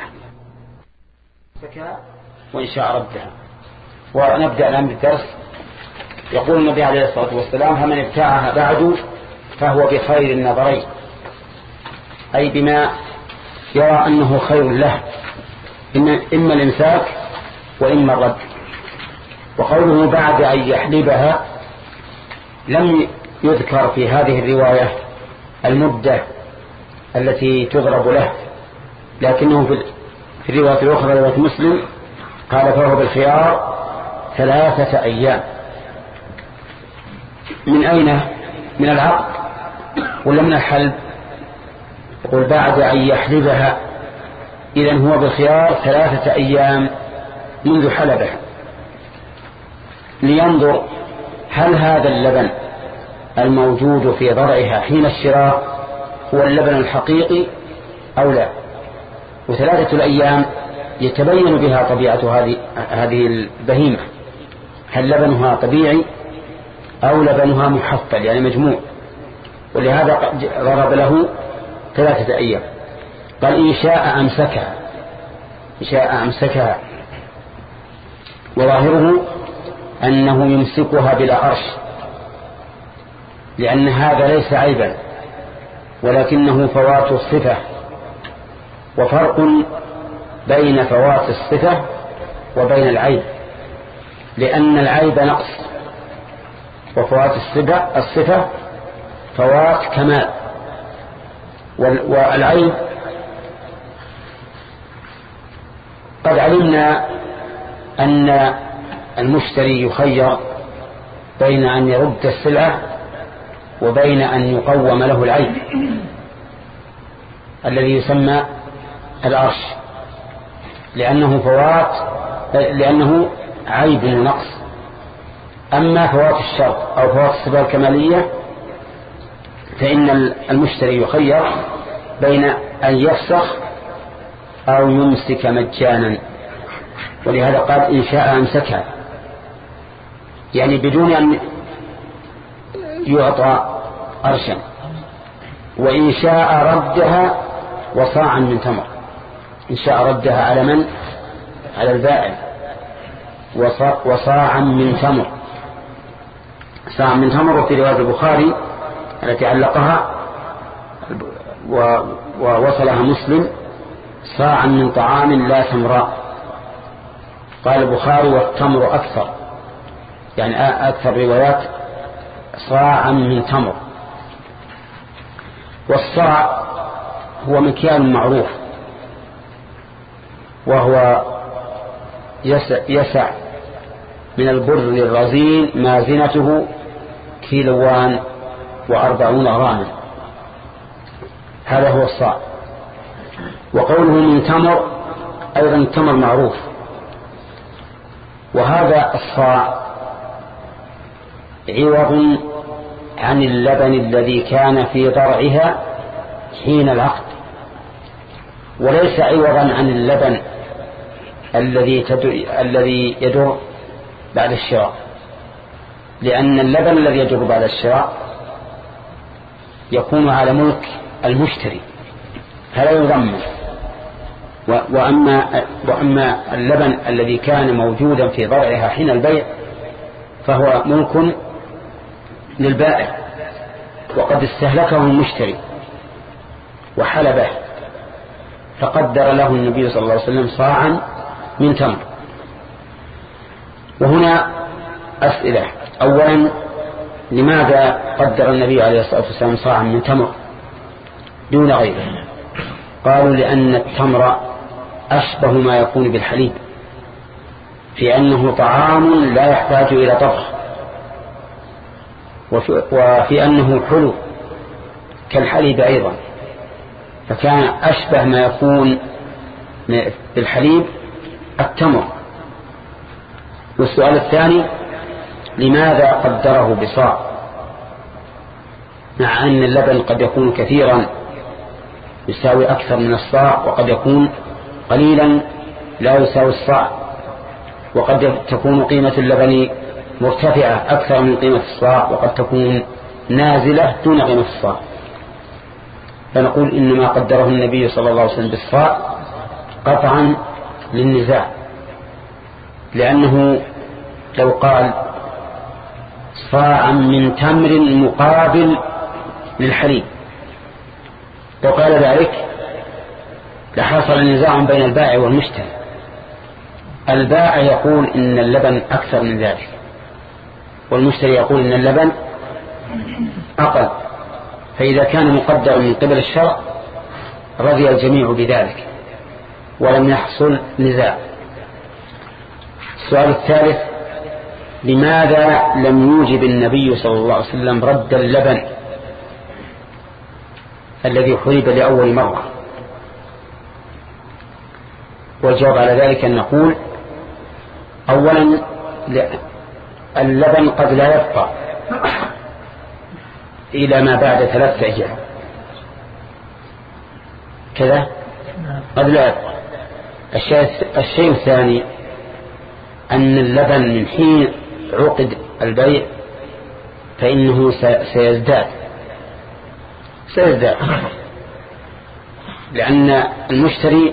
وإن شاء ردها. ونبدأ الآن بالدرس. يقول النبي عليه الصلاة والسلام فمن ابتاعها بعد فهو بخير النظرين، أي بما يرى أنه خير له، إما الإمساك وإما الرد. وقوله بعد أن يحلبها لم يذكر في هذه الرواية المدة التي تضرب له، لكنه في الرواية الأخرى رواية مسلم قال فهو بالخيار ثلاثة أيام. من أين؟ من العقد ولا من الحلب؟ يقول بعد أن يحلبها، إذن هو بالخيار ثلاثة أيام منذ حلبها لينظر هل هذا اللبن الموجود في ضرعها حين الشراء هو اللبن الحقيقي أو لا. وثلاثة الأيام يتبين بها طبيعة هذه هذه البهيمة، هل لبنها طبيعي أو لبنها محفل يعني مجموع. ولهذا ضرب له ثلاثة أيام. قال إن شاء أمسكها، إن شاء أمسكها، وظاهره أنه يمسكها بلا أرش، لأن هذا ليس عيبا ولكنه فوات الصفة، وفرق بين فوات الصفة وبين العيب، لأن العيب نقص وفوات الصفة الصفة فوات كمال. والعيب قد علمنا أن المشتري يخير بين أن يرد السلعة وبين أن يقوم له العيب الذي يسمى العرش، لأنه فوات لأنه عيب ونقص. أما فوات الشرط أو فوات الصفة الكمالية فإن المشتري يخير بين أن يفسخ أو يمسك مجانا، ولهذا قال إن شاء أمسكها، يعني بدون أن يعطى أرشا، وإن شاء ردها وصاعا من تمر. إن شاء ردها على من؟ على البائع، وصاعا من تمر. صاعا من تمر في رواية البخاري التي علقها ووصلها مسلم صاعا من طعام لا تمراء. قال البخاري والتمر أكثر، يعني أكثر روايات صاعا من تمر. والصاع هو مكيال معروف، وهو يسع, يسع من البر الرزين ما زنته كيلوان وأربعون غراما، هذا هو الصاع. وقوله من تمر أيضا التمر معروف. وهذا الصاع عوض عن اللبن الذي كان في ضرعها حين العقد، وليس عوضا عن اللبن الذي الذي يدور بعد الشراء، لأن اللبن الذي يدور بعد الشراء يكون على ملك المشتري فلا يضمن. وأما, وأما اللبن الذي كان موجودا في ضرعها حين البيع فهو ملك للبائع، وقد استهلكه المشتري وحلبه، فقدر له النبي صلى الله عليه وسلم صاعا من تمر. وهنا أسئلة. أولا، لماذا قدر النبي عليه الصلاة والسلام صاعا من تمر دون غيره؟ قالوا لأن التمر أشبه ما يكون بالحليب في أنه طعام لا يحتاج إلى طبخ، وفي أنه حلو كالحليب أيضا، فكان أشبه ما يكون بالحليب التمر. والسؤال الثاني، لماذا قدره بصاع مع أن اللبن قد يكون كثيرا يساوي أكثر من الصاع، وقد يكون قليلا لا يساوي الصاع، وقد تكون قيمة اللبن مرتفعة أكثر من قيمة الصاع، وقد تكون نازلة دون قيمة الصاع. فنقول إنما قدره النبي صلى الله عليه وسلم بالصاع قطعا للنزاع، لأنه لو قال صاعا من تمر مقابل للحليب لو قال ذلك لحصل نزاع بين البائع والمشتري. البائع يقول إن اللبن أكثر من ذلك، والمشتري يقول إن اللبن أقل، فإذا كان مقدر من قبل الشرع رضي الجميع بذلك ولم يحصل نزاع. السؤال الثالث، لماذا لم يوجب النبي صلى الله عليه وسلم رد اللبن الذي حلب لأول مرة؟ والجواب على ذلك أن نقول أولا اللبن قد لا يبقى إلى ما بعد ثلاثة أيام كذا، قد لا يبقى. الشيء الثاني أن اللبن من حين عقد البيع فإنه سيزداد سيزداد لأن المشتري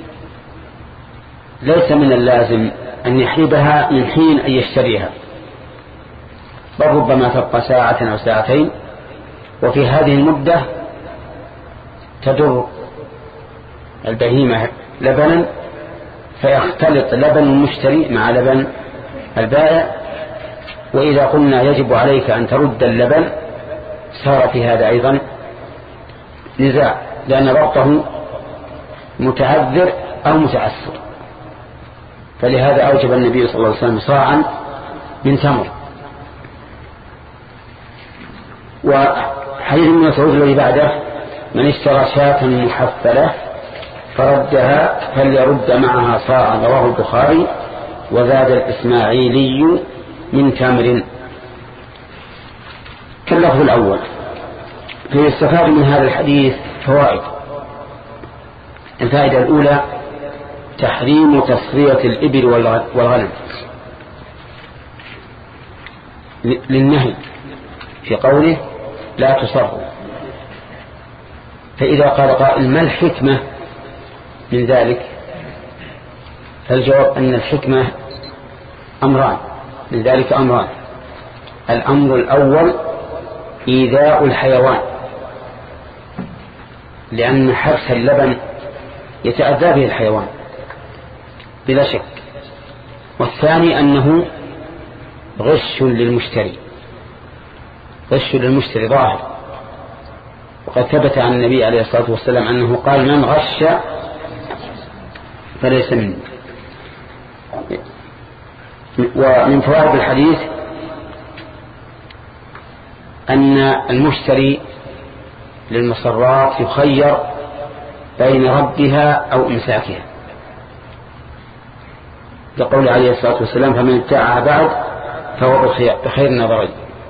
ليس من اللازم أن يحلبها من حين أن يشتريها، بل ربما تبقى ساعة أو ساعتين، وفي هذه المدة تدر البهيمة لبنا فيختلط لبن المشتري مع لبن البائع، وإذا قلنا يجب عليك أن ترد اللبن صار في هذا أيضا نزاع، لأن ربطه متعذر أو متعسر. فلهذا أوجب النبي صلى الله عليه وسلم صاعا من تمر. وحديث ابن مسعود الذي بعده: من اشترى شاة محفلة فردها فليرد معها صاعا، رواه البخاري. وزاد الإسماعيلي من تمر كاللفظ الأول. فيستفاد من هذا الحديث فوائد. الفائدة الأولى تحريم تصفية الإبل والغنم للنهي في قوله لا تصروا. فإذا قال قائل ما الحكمة من ذلك؟ فالجواب أن الحكمة أمران، من ذلك أمران. الأمر الأول إيذاء الحيوان، لأن حبس اللبن يتأذى به الحيوان بلا شك. والثاني أنه غش للمشتري، غش للمشتري ظاهر، وقد ثبت عن النبي عليه الصلاة والسلام أنه قال: من غش فليس مني. ومن فوائد الحديث أن المشتري للمصرات يخير بين ردها أو إمساكها، لقول عليه الصلاة والسلام: فمن ابتاعها بعد فهو بخير النظرين.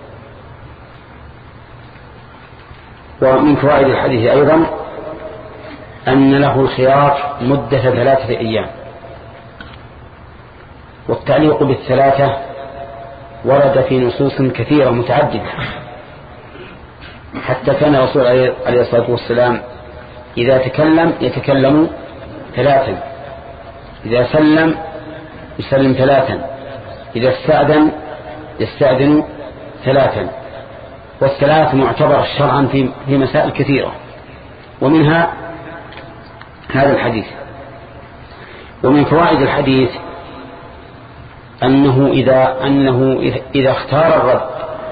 ومن فوائد الحديث أيضا أن له الخيار مدة ثلاثة أيام. والتعليق بالثلاثة ورد في نصوص كثيرة متعددة، حتى كان الرسول عليه الصلاة والسلام إذا تكلم يتكلم ثلاثا، إذا سلم يسلم ثلاثا، إذا استأذن يستأذن ثلاثا. والثلاث معتبر شرعا في في مسائل كثيرة، ومنها هذا الحديث. ومن فوائد الحديث أنه إذا أنه إذا اختار الرد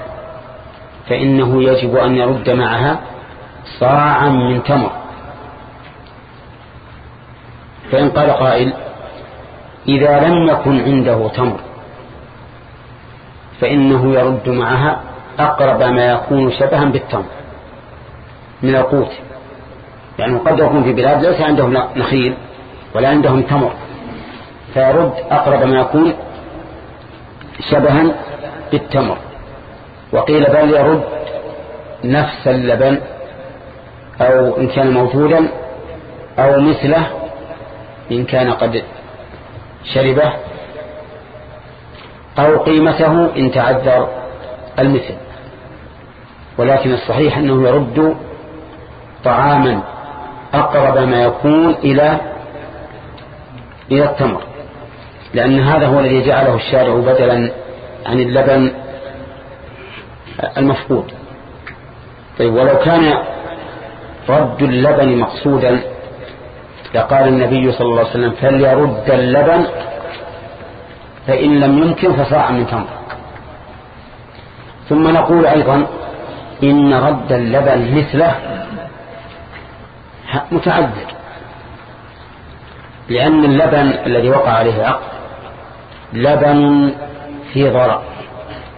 فإنه يجب أن يرد معها صاعا من تمر. فإن قال قائل: إذا لم يكن عنده تمر فإنه يرد معها أقرب ما يكون شبها بالتمر من القوت، يعني قد يكون في بلاد ليس عندهم نخيل ولا عندهم تمر، فيرد أقرب ما يكون شبها بالتمر. وقيل بل يرد نفس اللبن أو إن كان موجودا أو مثله إن كان قد شربه، أو قيمته إن تعذر المثل. ولكن الصحيح أنه يرد طعاما أقرب ما يكون إلى إلى التمر، لأن هذا هو الذي جعله الشارع بدلا عن اللبن المفقود. طيب، ولو كان رد اللبن مقصودا لقال النبي صلى الله عليه وسلم: فليرد اللبن فإن لم يمكن فصاع من تمر. ثم نقول أيضا إن رد اللبن مثله متعذر، لأن اللبن الذي وقع عليه عقد لبن في ضرر،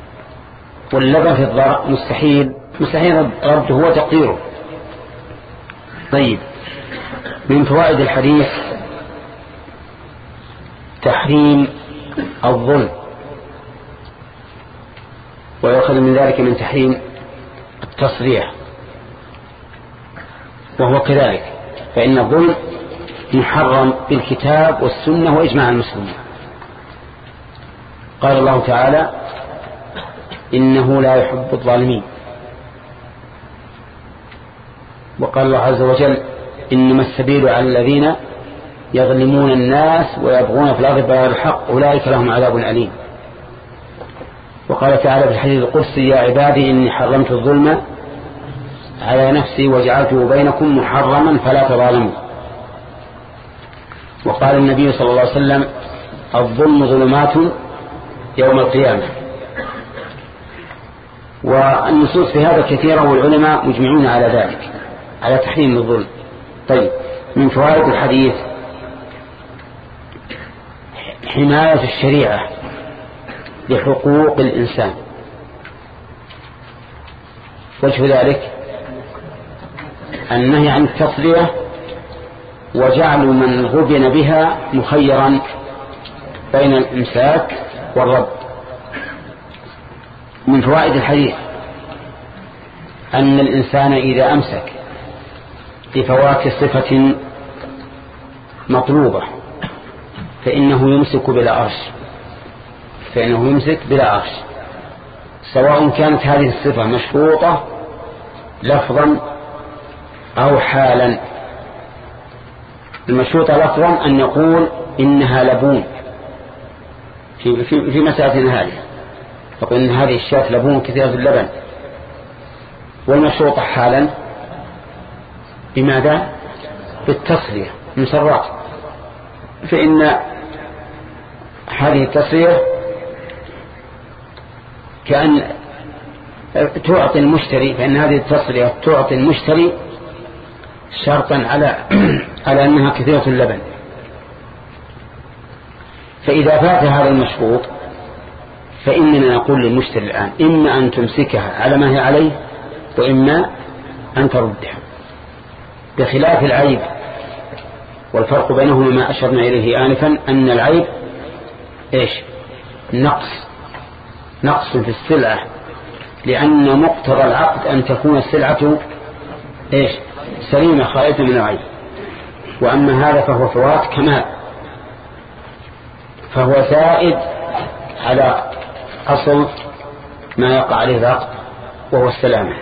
واللبن في الضرر مستحيل مستحيل رده وتقديره. طيب، من فوائد الحديث تحريم الظلم، ويؤخذ من ذلك من تحريم التصريح، وهو كذلك، فإن الظلم محرم بالكتاب والسنة وإجماع المسلمين. قال الله تعالى: إنه لا يحب الظالمين. وقال الله عز وجل: إنما السبيل على الذين يظلمون الناس ويبغون في الأرض بغير الحق أولئك لهم عذاب أليم. وقال تعالى في الحديث القدسي: يا عبادي إني حرمت الظلم على نفسي وجعلته بينكم محرما فلا تظالموا. وقال النبي صلى الله عليه وسلم: الظلم ظلمات يوم القيامة. والنصوص في هذا كثيرة، والعلماء مجمعون على ذلك، على تحريم الظلم. طيب، من فوائد الحديث حماية الشريعة لحقوق الإنسان. وجه ذلك النهي عن التصرية، وجعل من غبن بها مخيرا بين الإمساك والرد. من فوائد الحديث أن الإنسان إذا أمسك لفوات صفة مطلوبة فإنه يمسك بلا عرش فإنه يمسك بلا عرش سواء كانت هذه الصفة مشروطة لفظا أو حالا. المشروطة لفظا أن يقول إنها لبون في, في, في مسألة هذه، يقول إن هذه الشاة لبون كثيرة اللبن. والمشروطة حالا بماذا؟ بالتصرية مسرات، فإن هذه التصرية كأن تعطي المشتري، فإن هذه التصرية تعطي المشتري شرطا على على أنها كثيرة اللبن. فإذا فات هذا المشروط فإننا نقول للمشتري الآن: إما أن تمسكها على ما هي عليه، وإما أن تردها. بخلاف العيب، والفرق بينهما ما أشرنا إليه آنفا، أن العيب إيش؟ نقص نقص في السلعة، لأن مقتضى العقد أن تكون السلعة إيش؟ سليمة خالية من العيب. وأما هذا فهو فوات كمال، فهو زائد على أصل ما يقع عليه العقد وهو السلامة.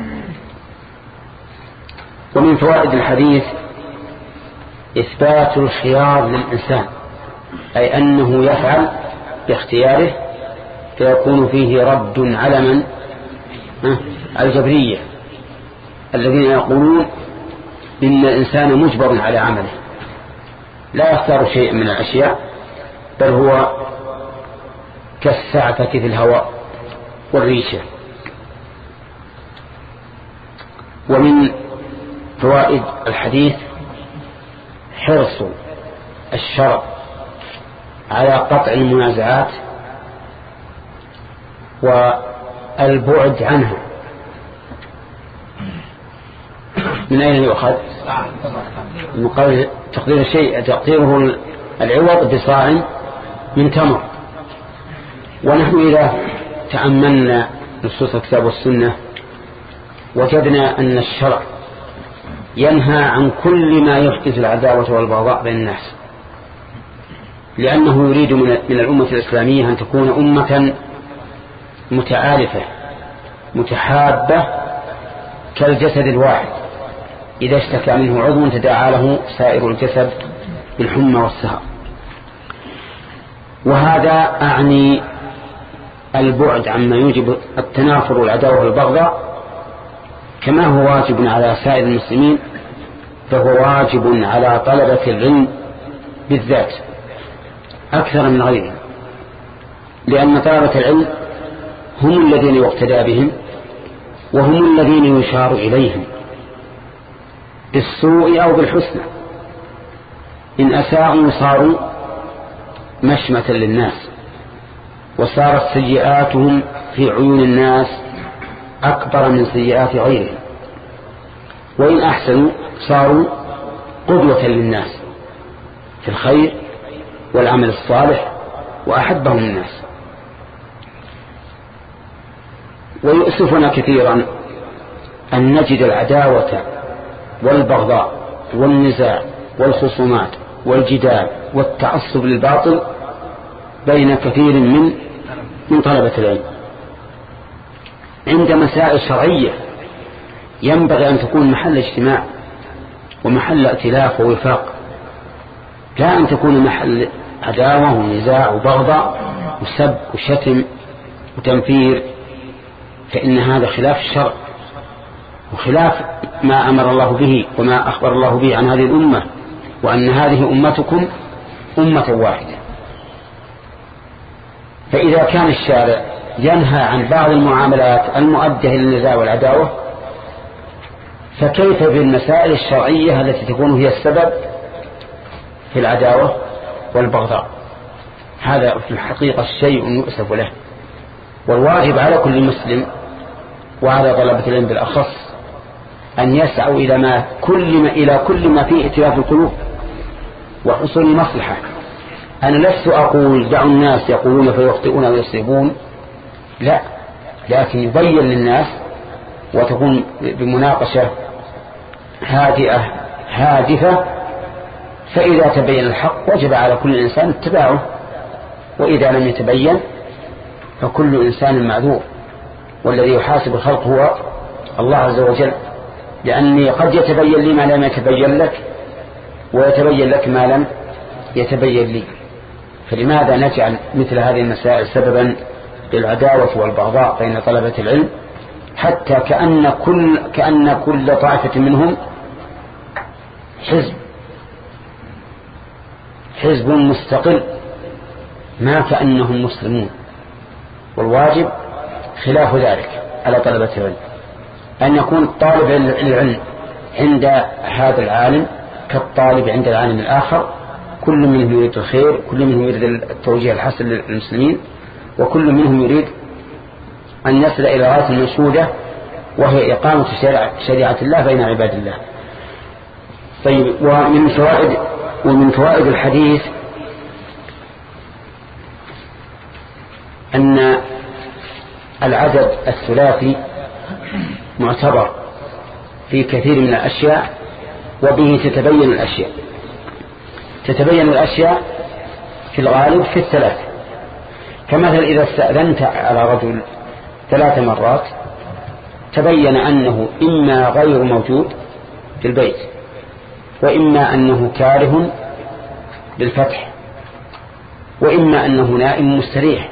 ومن فوائد الحديث إثبات الخيار للإنسان، أي أنه يفعل باختياره، فيكون فيه رد على من؟ الجبرية الذين يقولون إن الإنسان مجبر على عمله، لا يختار شيئا من الأشياء، بل هو كالسعفة في الهواء والريشة. ومن فوائد الحديث حرص الشرع على قطع المنازعات والبعد عنها. من أين يؤخذ؟ مقابل تقدير الشيء تقديره العوض بصاع من تمر. ونحن إذا تأملنا نصوص الكتاب والسنة وجدنا أن الشرع ينهى عن كل ما يحدث العداوة والبغضاء بين الناس، لأنه يريد من الأمة الإسلامية أن تكون أمة متآلفة متحابة كالجسد الواحد، إذا اشتكى منه عضو تداعى له سائر الجسد بالحمى والسهر. وهذا أعني البعد عما يوجب التنافر والعداوة والبغضاء، كما هو واجب على سائر المسلمين فهو واجب على طلبة العلم بالذات أكثر من غيرهم، لأن طلبة العلم هم الذين يقتدى بهم، وهم الذين يشار إليهم بالسوء أو بالحسنى. إن أساءوا صاروا مشمة للناس، وصارت سيئاتهم في عيون الناس أكبر من سيئات غيرهم. وإن أحسنوا صاروا قدوة للناس في الخير والعمل الصالح وأحبهم الناس. ويؤسفنا كثيرا أن نجد العداوة والبغضاء والنزاع والخصومات والجدال والتعصب للباطل بين كثير من من طلبة العلم عند مسائل شرعية ينبغي أن تكون محل اجتماع ومحل ائتلاف ووفاق، لا أن تكون محل عداوة ونزاع وبغضاء وسب وشتم وتنفير، فإن هذا خلاف الشرع وخلاف ما أمر الله به وما أخبر الله به عن هذه الأمة، وأن هذه أمتكم أمة واحدة. فإذا كان الشارع ينهى عن بعض المعاملات المؤدية للنزاع والعداوة، فكيف بالمسائل الشرعية التي تكون هي السبب في العداوة والبغضاء؟ هذا في الحقيقة شيء يؤسف له. والواجب على كل مسلم وعلى طلبة العلم بالأخص أن يسعوا إلى ما كل ما إلى كل ما فيه ائتلاف القلوب وحصول مصلحة. أنا لست أقول دعوا الناس يقولون فيخطئون ويصيبون، لا، لكن يبين للناس وتكون بمناقشة هادئة هادفة، فإذا تبين الحق وجب على كل إنسان اتباعه، وإذا لم يتبين فكل إنسان معذور، والذي يحاسب الخلق هو الله عز وجل، لأني قد يتبين لي ما لم يتبين لك ويتبين لك ما لم يتبين لي. فلماذا نجعل مثل هذه المسائل سببا للعداوة والبغضاء بين طلبة العلم، حتى كأن كل, كأن كل طائفة منهم حزب حزب مستقل، ما كأنهم مسلمون. والواجب خلاف ذلك على طلبة العلم، أن يكون طالب العلم عند هذا العالم كالطالب عند العالم الآخر، كل منهم يريد الخير، كل منهم يريد التوجيه الحسن للمسلمين، وكل منهم يريد أن يصل إلى غاية المنشودة وهي إقامة شريعة الله بين عباد الله. طيب، ومن فوائد ومن فوائد الحديث أن العدد الثلاثي معتبر في كثير من الأشياء، وبه تتبين الأشياء تتبين الأشياء في الغالب في الثلاث. كمثل إذا استأذنت على رجل ثلاث مرات تبين أنه إما غير موجود في البيت، وإما أنه كاره للفتح، وإما أنه نائم مستريح،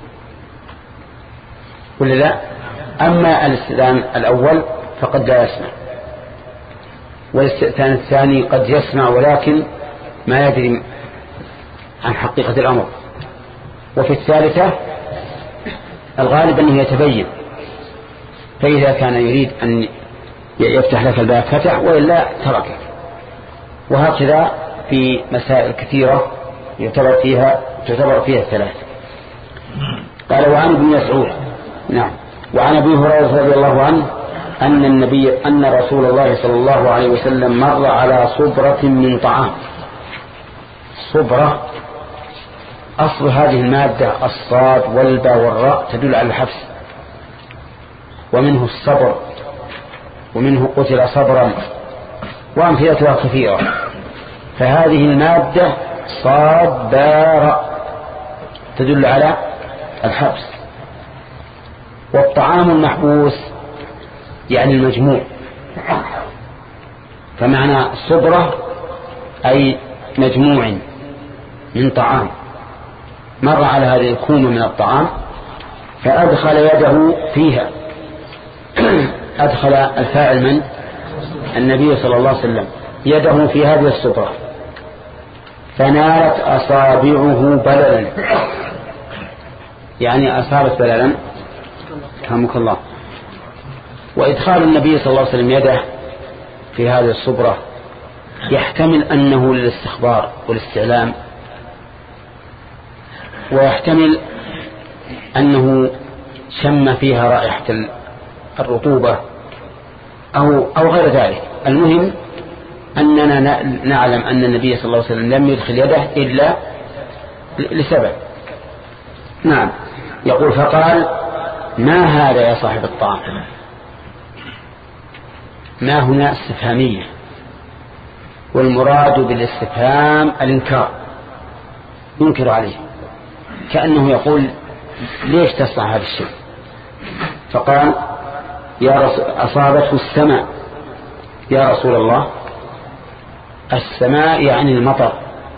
ولا لا؟ أما الاستئذان الأول فقد لا يسمع، والاستئذان الثاني قد يسمع ولكن ما يدري عن حقيقة الأمر، وفي الثالثة الغالب أنه يتبين، فإذا كان يريد أن يفتح لك الباب فتح، وإلا تركك. وهكذا في مسائل كثيرة يعتبر فيها تعتبر فيها الثلاث. قال وعن ابن مسعود نعم وعن ابي هريرة رضي الله عنه أن النبي أن رسول الله صلى الله عليه وسلم مر على صبرة من طعام. صبرة أصل هذه المادة الصاد والباء والراء تدل على الحبس، ومنه الصبر، ومنه قتل صبرا، وأمثلتها كثيرة. فهذه المادة صاد باء راء تدل على الحبس. والطعام المحبوس يعني المجموع، فمعنى صبرة أي مجموع من طعام. مر على هذه الكومة من الطعام فأدخل يده فيها أدخل الفاعل من النبي صلى الله عليه وسلم يده في هذه الصبرة فنالت أصابعه بللا، يعني أصابت بللا رحمك الله. وإدخال النبي صلى الله عليه وسلم يده في هذه الصبرة يحتمل أنه للاستخبار والاستعلام، ويحتمل أنه شم فيها رائحة الرطوبة أو, أو غير ذلك. المهم أننا نعلم أن النبي صلى الله عليه وسلم لم يدخل يده إلا لسبب. نعم. يقول فقال ما هذا يا صاحب الطعام؟ ما هنا استفهامية، والمراد بالاستفهام الإنكار، ينكر عليه كأنه يقول ليش تصنع هذا الشيء؟ فقال يا رسول أصابته السماء يا رسول الله. السماء يعني المطر،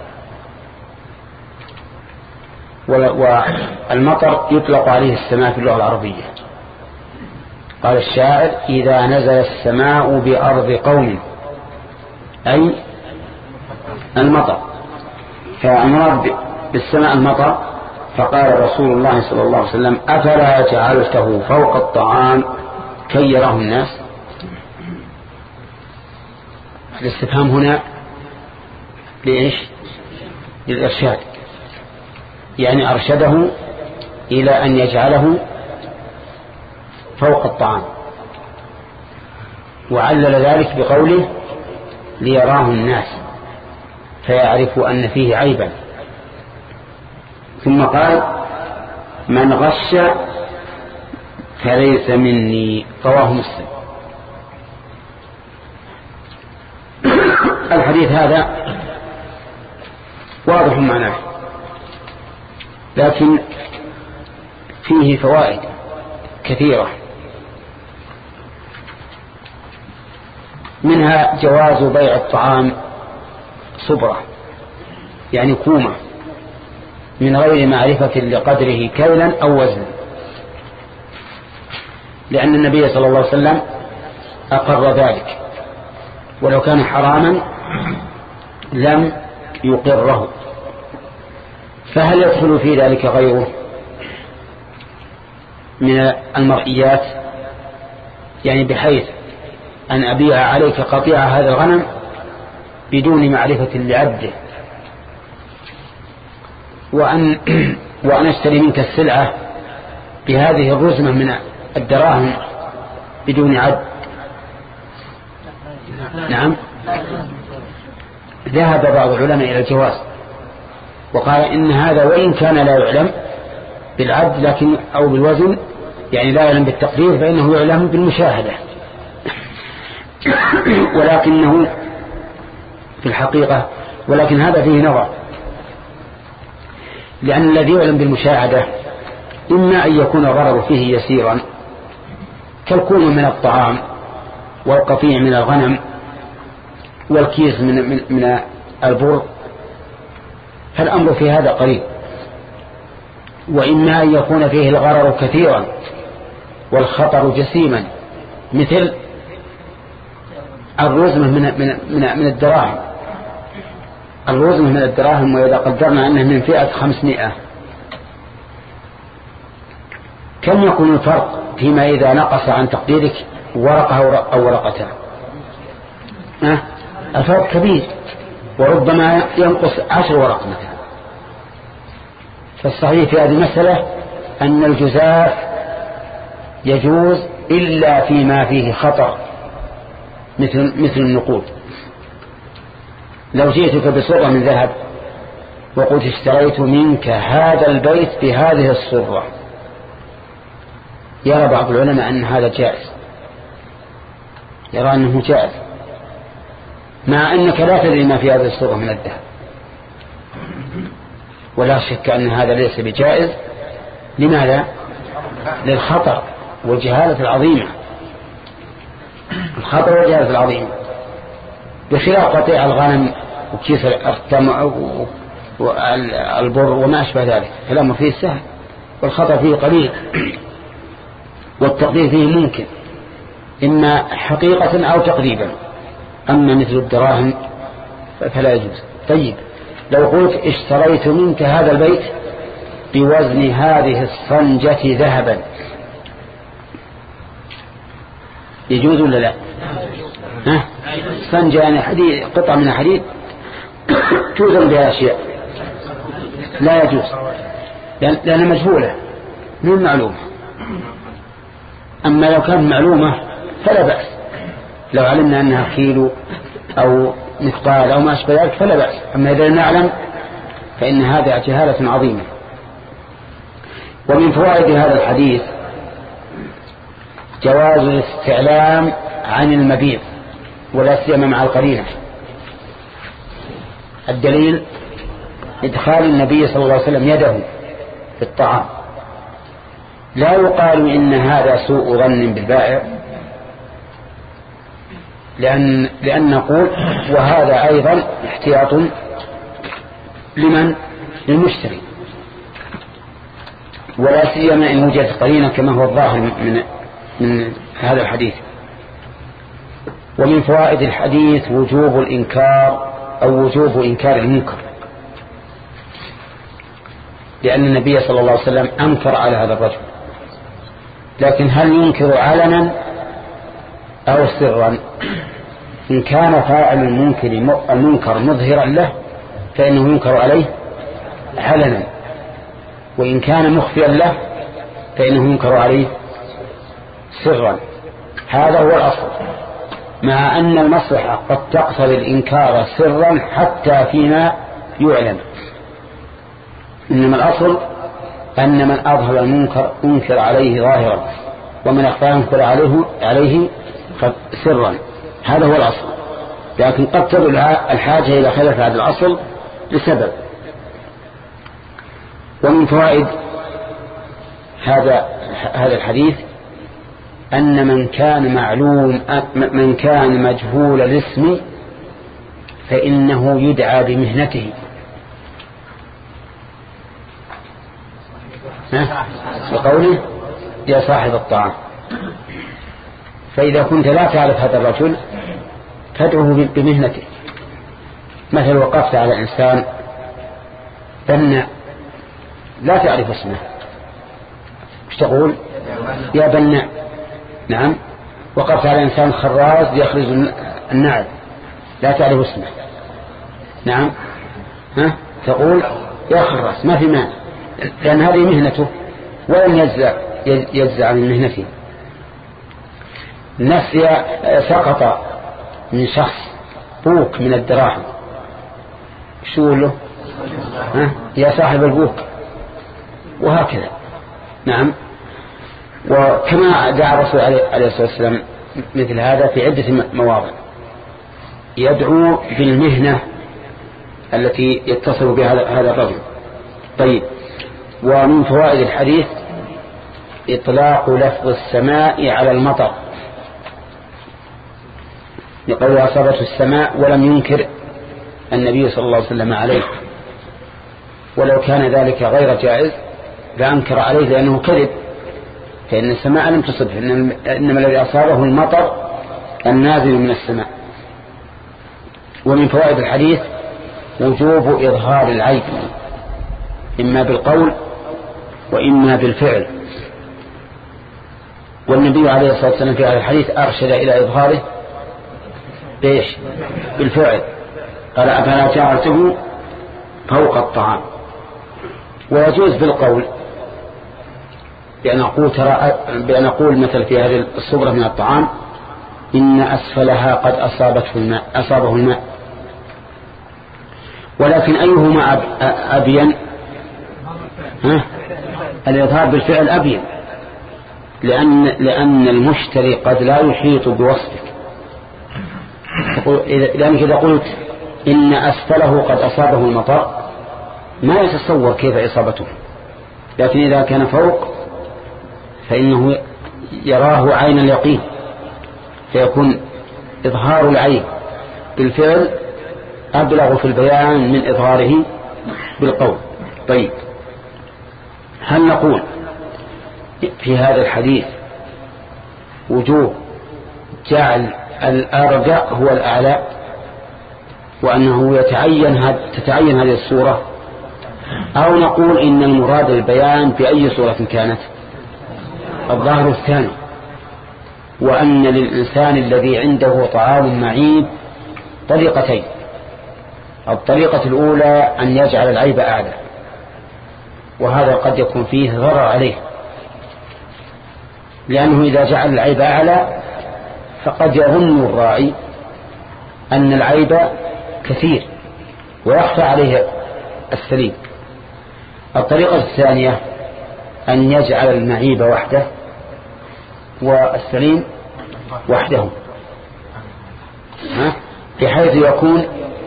والمطر يطلق عليه السماء في اللغة العربية. قال الشاعر إذا نزل السماء بأرض قوم، أي المطر، فأمر بالسماء المطر. فقال رسول الله صلى الله عليه وسلم أفلا جعلته فوق الطعام كي يراه الناس؟ الاستفهام هنا لإيش؟ للإرشاد، يعني أرشده إلى أن يجعله فوق الطعام، وعلل ذلك بقوله ليراه الناس فيعرفوا أن فيه عيبا. ثم قال من غش فليس مني، رواه مسلم. الحديث هذا واضح معناه، لكن فيه فوائد كثيرة، منها جواز بيع الطعام صبرة، يعني كومة، من غير معرفة لقدره كيلا أو وزنا، لأن النبي صلى الله عليه وسلم أقر ذلك، ولو كان حراما لم يقره. فهل يدخل في ذلك غيره من المرئيات؟ يعني بحيث أن أبيع عليك قطيع هذا الغنم بدون معرفة لعبده، وأن, وأن أشتري منك السلعة بهذه الرزمة من الدراهم بدون عد. نعم. ذهب بعض العلماء إلى الجواز، وقال إن هذا وإن كان لا يعلم بالعد لكن أو بالوزن، يعني لا يعلم بالتقدير، فإنه يعلم بالمشاهدة، ولكنه في الحقيقة ولكن هذا فيه نظر، لأن الذي يعلم بالمشاهدة إما أن يكون الغرض فيه يسيرا كالكوم من الطعام والقطيع من الغنم والكيس من, من, من البر، فالأمر في هذا قليل، وإما أن يكون فيه الغرر كثيرا والخطر جسيما، مثل الرزمة من, من, من, من الدراهم الرزمة من الدراهم، وإذا قدرنا أنه من فئة خمسمائة، كم يكون الفرق فيما إذا نقص عن تقديرك ورقة أو ورقتان؟ أه؟ الفرق كبير، وربما ينقص عشر ورق مثلا. فالصحيح في هذه المسألة أن الجزاف يجوز إلا فيما فيه خطر، مثل, مثل النقود. لو جئتك بصرة من ذهب وقلت اشتريت منك هذا البيت بهذه الصرة، يرى بعض العلماء أن هذا جائز، يرى أنه جائز، مع أنك لا تدري ما في هذه الصرة من الذهب، ولا شك أن هذا ليس بجائز. لماذا؟ للخطر والجهالة العظيمة، الخطر والجهالة العظيمة، بخلاف قطيع الغنم وكيس التمر والبر وما أشبه ذلك، الأمر فيه سهل والخطر فيه قليل، والتقدير فيه ممكن إما حقيقة أو تقريبا. أما مثل الدراهم فلا يجوز. طيب لو قلت اشتريت منك هذا البيت بوزن هذه الصنجة ذهبا، يجوز ولا لا؟ ها؟ صنجة يعني حديد، قطعة من الحديد توزن بها أشياء، لا يجوز لأنها مجهولة من معلومة. أما لو كانت معلومة فلا بأس، لو علمنا أنها كيلو أو مثقال أو ما أشبه ذلك فلا بأس، أما إذا لم نعلم فإن هذا جهالة عظيمة. ومن فوائد هذا الحديث جواز الاستعلام عن المبيض ولا سيما مع القرينة. الدليل إدخال النبي صلى الله عليه وسلم يده في الطعام، لا يقال إن هذا سوء ظن بالبائع، لأن, لأن نقول وهذا أيضا احتياط لمن؟ للمشتري، ولا سيما إن وجدت قرينة كما هو الظاهر من, من هذا الحديث. ومن فوائد الحديث وجوب الإنكار أو وجوب إنكار المنكر، لأن النبي صلى الله عليه وسلم أنكر على هذا الرجل، لكن هل ينكر علنا أو سرا؟ إن كان فاعل المنكر المنكر مظهرا له فإنه ينكر عليه علنا، وإن كان مخفيا له فإنه ينكر عليه سرا. هذا هو الأصل، مع أن المصلحة قد تقتضي الإنكار سرا حتى فيما يعلن، إنما الأصل أن من أظهر المنكر أنكر عليه ظاهرا، ومن أخفاه أنكر عليه, عليه سرا. هذا هو الأصل، لكن قد تدل الحاجة إلى خلاف هذا الأصل لسبب. ومن فوائد هذا هذا الحديث أن من كان معلوم من كان مجهول الاسم فإنه يدعى بمهنته. بقوله يا صاحب الطعام، فإذا كنت لا تعرف هذا الرجل فادعه بمهنته. مثل وقفت على إنسان بناء لا تعرف اسمه، ايش تقول؟ يا بناء. نعم. وقفت على إنسان خراز يخرج النعل لا تعرف اسمه، نعم، ها تقول يا خراز، ما في مانع، لأن هذه مهنته ولن يجزع يجزع عن مهنته. نسي سقط من شخص بوك من الدراهم، شو له؟ ها؟ يا صاحب البوك، وهكذا. نعم. وكما دعا الرسول عليه الصلاة والسلام مثل هذا في عدة مواضع، يدعو بالمهنة التي يتصل بها هذا الرجل. طيب. ومن فوائد الحديث إطلاق لفظ السماء على المطر، يقول أصابته السماء ولم ينكر النبي صلى الله عليه وسلم عليه، ولو كان ذلك غير جائز لأنكر عليه لأنه كذب، فإن السماء لم تصبه، إنما الذي أصابه المطر النازل من السماء. ومن فوائد الحديث وجوب إظهار العيب إما بالقول وإما بالفعل، والنبي عليه الصلاة والسلام في هذا الحديث أرشد إلى إظهاره بإيش؟ بالفعل، قال أفلا جعلته فوق الطعام. ويجوز بالقول بأن أقول, ترى بأن أقول مثل في هذه الصبرة من الطعام إن أسفلها قد أصابته الماء أصابه الماء. ولكن أيهما أبين؟ ها؟ الإظهار بالفعل أبين، لأن, لأن المشتري قد لا يحيط بوصفك، لأنك إذا قلت إن أسفله قد أصابه المطر ما يتصور كيف إصابته، لكن إذا كان فوق فإنه يراه عين اليقين، فيكون إظهار العين بالفعل أبلغ في البيان من إظهاره بالقول. طيب، هل نقول في هذا الحديث وجوب جعل الأرجع هو الأعلى وأنه يتعين تتعين هذه الصورة، أو نقول إن المراد البيان بأي صورة كانت؟ الظاهر الثاني، وأن للإنسان الذي عنده طعام معيب طريقتين. الطريقة الأولى أن يجعل العيب أعلى، وهذا قد يكون فيه ضرر عليه، لأنه إذا جعل العيب أعلى فقد يظن الراعي أن العيب كثير ويخفى عليه السليم. الطريقة الثانية أن يجعل المعيب وحده والسليم وحده، بحيث يكون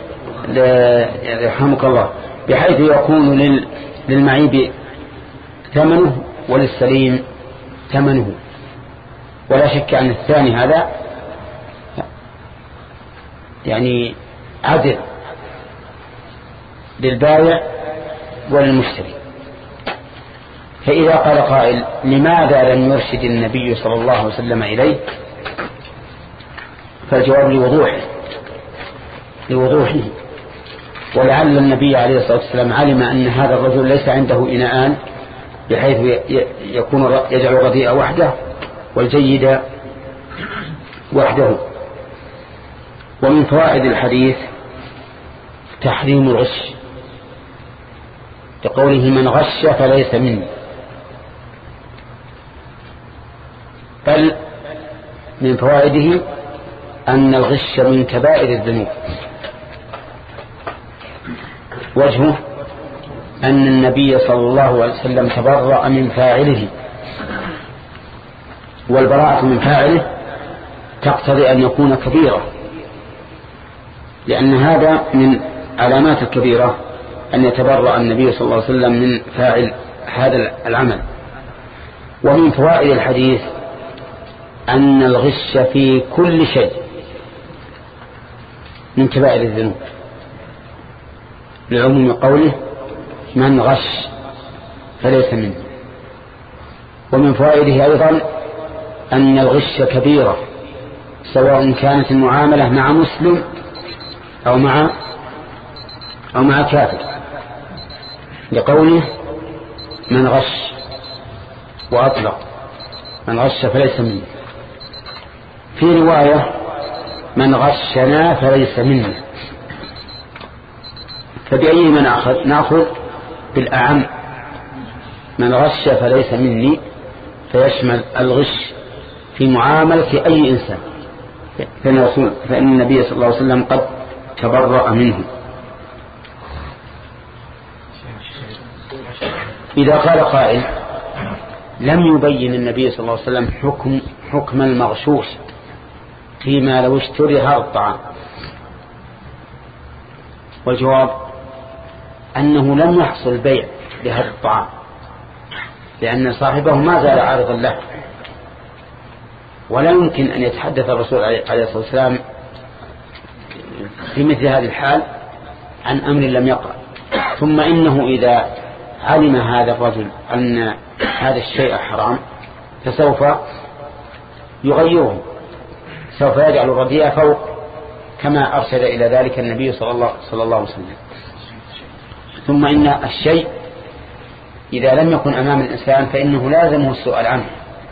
يرحمك الله بحيث يكون للمعيب ثمنه وللسليم ثمنه. ولا شك أن الثاني هذا يعني عدل للبائع وللمشتري. فإذا قال قائل لماذا لم يرشد النبي صلى الله عليه وسلم إليه؟ فالجواب لوضوحه لوضوحه ولعل النبي عليه الصلاة والسلام علم أن هذا الرجل ليس عنده إناءان بحيث يكون يجعل الرديء وحده والجيد وحده. ومن فوائد الحديث تحريم الغش لقوله من غش فليس مني، بل من فوائده أن الغش من كبائر الذنوب. وجهه أن النبي صلى الله عليه وسلم تبرأ من فاعله، والبراءة من فاعله تقتضي أن يكون كبيرة، لأن هذا من علامات الكبيرة أن يتبرأ النبي صلى الله عليه وسلم من فاعل هذا العمل. ومن فوائد الحديث أن الغش في كل شيء من كبائر الذنوب لعموم قوله من غش فليس منه. ومن فوائده أيضا أن الغش كبيرة سواء كانت المعاملة مع مسلم أو مع أو مع كافر، لقوله من غش وأطلق من غش فليس منه. في رواية من غشنا فليس منا. فبأي من نأخذ نأخذ بالأعم من غش فليس مني، فيشمل الغش في معاملة أي إنسان، فإن النبي صلى الله عليه وسلم قد تبرأ منه. إذا قال قائل لم يبين النبي صلى الله عليه وسلم حكم حكم المغشوش فيما لو اشتري هذا الطعام، والجواب أنه لم يحصل بيع لهذا الطعام، لأن صاحبه ما زال عارضا له، ولا يمكن أن يتحدث الرسول عليه الصلاة والسلام في مثل هذه الحال عن أمر لم يقع. ثم إنه إذا علم هذا الرجل أن هذا الشيء حرام فسوف يغيره، سوف يجعل الرديء فوق كما أرشد إلى ذلك النبي صلى الله, صلى الله عليه وسلم. ثم إن الشيء إذا لم يكن أمام الإنسان فإنه لازمه السؤال عنه،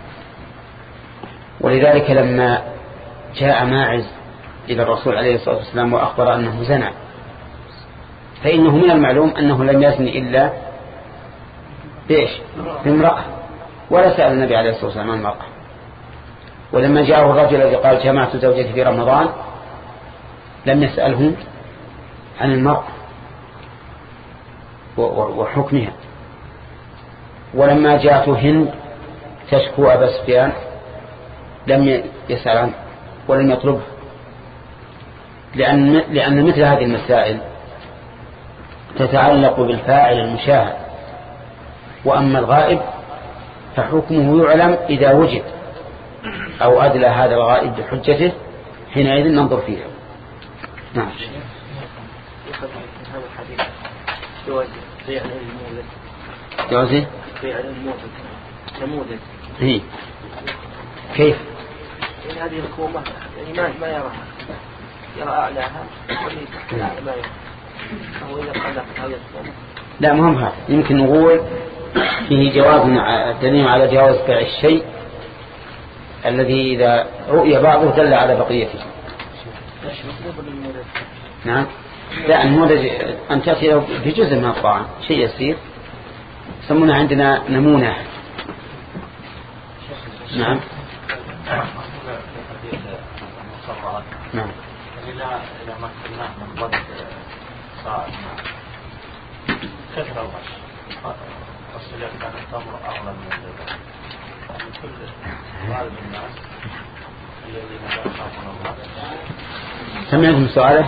ولذلك لما جاء ماعز إلى الرسول عليه الصلاة والسلام وأخبر أنه زنى، فإنه من المعلوم أنه لم يزني إلا بإيش؟ بامرأة، ولا سأل النبي عليه الصلاة والسلام عن المرأة. ولما جاءه الرجل الذي قال جمعت زوجتي في رمضان لم يسأله عن المرأة وحكمها. ولما جاءته هند تشكو أبا سفيان لم يسأل عنه ولم يطلبه، لأن, لأن مثل هذه المسائل تتعلق بالفاعل المشاهد، وأما الغائب فحكمه يعلم إذا وجد أو أدلى هذا الغائب بحجته، حينئذ ننظر فيها. نعم. جوازي نموذج هي كيف؟ يعني هذه الحكومة يعني ما ما يراها، يرى أعلاها واللي تحتها ما يرى. فهو إذا قال هذا لا مهم هذا، يمكن نقول فيه جواز دليل على جواز بيع الشيء الذي إذا رؤي بعضه دل على بقيته. نعم. لا النموذج أن تأتي بجزء من الطعام شيء يسير يسمونه عندنا نمونة. نعم. نعم. إذا إذا ما كنا نقبض صاع كثر الغش الصلاة كان التمر أغلى من الربا يعني كل غالب الناس الذين لا يخافون الله. سمعتم سؤاله؟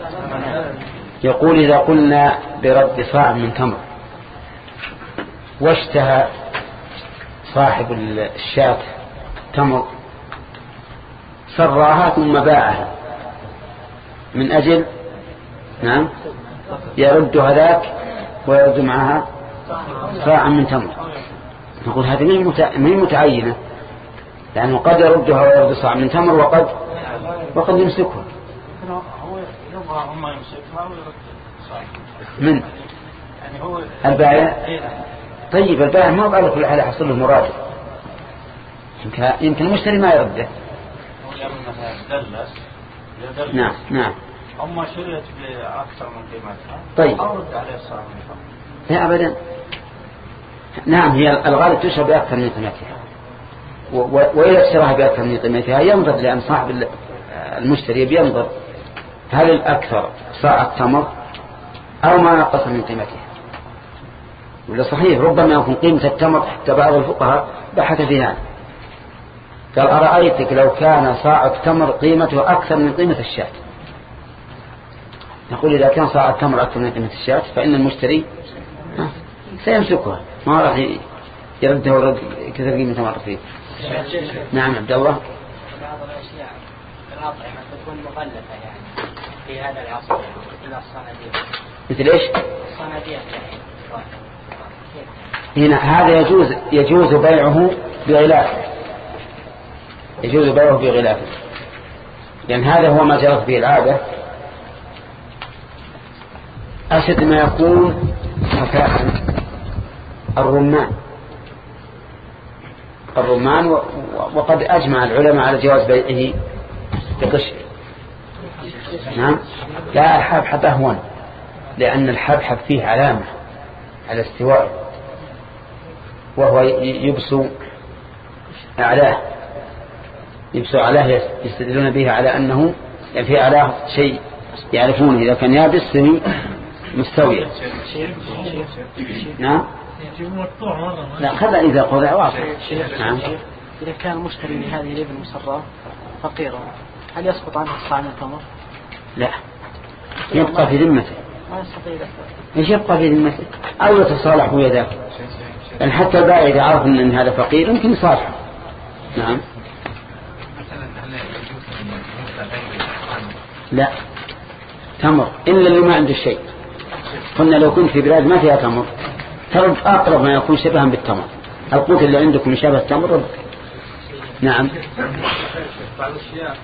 يقول إذا قلنا برد صاع من تمر واشتهى صاحب الشاة تمر سراها ثم باعها من أجل نعم يرد هذاك ويرد معها صاعا من تمر، نقول هذه من متعينة لأنه قد يردها ويرد صاع من تمر وقد وقد يمسكها من البائع. طيب البائع ما قال كل حال يحصل له مراد، يمكن يمكن المشتري ما يرده. نعم نعم. أما شريت بأكثر من قيمتها طيب أرد عليه الصاع من تمر. لا أبدا. نعم هي الغالب تشرى بأكثر من قيمتها، وإذا اشتراها بأكثر من قيمتها ينظر لأن صاحب المشتري بينظر هل الأكثر صاع التمر أو ما نقص من قيمتها. ولا صحيح ربما يكون قيمة التمر حتى بعض الفقهاء بحث فيها قال أرأيتك لو كان صاع التمر قيمته أكثر من قيمة الشاة. نقول إذا كان صاع التمر أكثر من قيمة الشاة فإن المشتري سيمسكها ما راح يرده ورد كثر قيمة مرة فيه. نعم عبد الله. بعض الأشياء الأطعمة تكون مغلفة يعني في هذا العصر إلى الصناديق. مثل إيش؟ الصناديق يعني. هنا هذا يجوز يجوز بيعه بغلافه، يجوز بيعه بغلافه لأن هذا هو ما جرت به العادة. أشد ما يكون خفاء الرمان الرمان وقد أجمع العلماء على جواز بيعه بقشر. نعم لا الحبحب أهون لأن الحبحب فيه علامة على استواء وهو يبسو أعلاه يبسو أعلاه يستدلون به على أنه يعني في أعلاه شيء يعرفونه إذا كان يابس سمي مستوية. نعم لا خذا إذا قضع واضح. نعم. إذا كان مشتري لهذه الإبل المصرة فقيرا هل يسقط عنه الصاع من التمر؟ لا يبقى في ذمته. ما يستطيع ايش يبقى في ذمته أو يتصالح ويداه لأن حتى البائع إذا عرف أن هذا فقير يمكن يصالحه. نعم. لا تمر إلا اللي ما عنده شيء. قلنا لو كنت في بلاد ما فيها تمر ترد أقرب ما يكون شبها بالتمر. القوت اللي عندكم شبه التمر رد. نعم. بعض الأشياء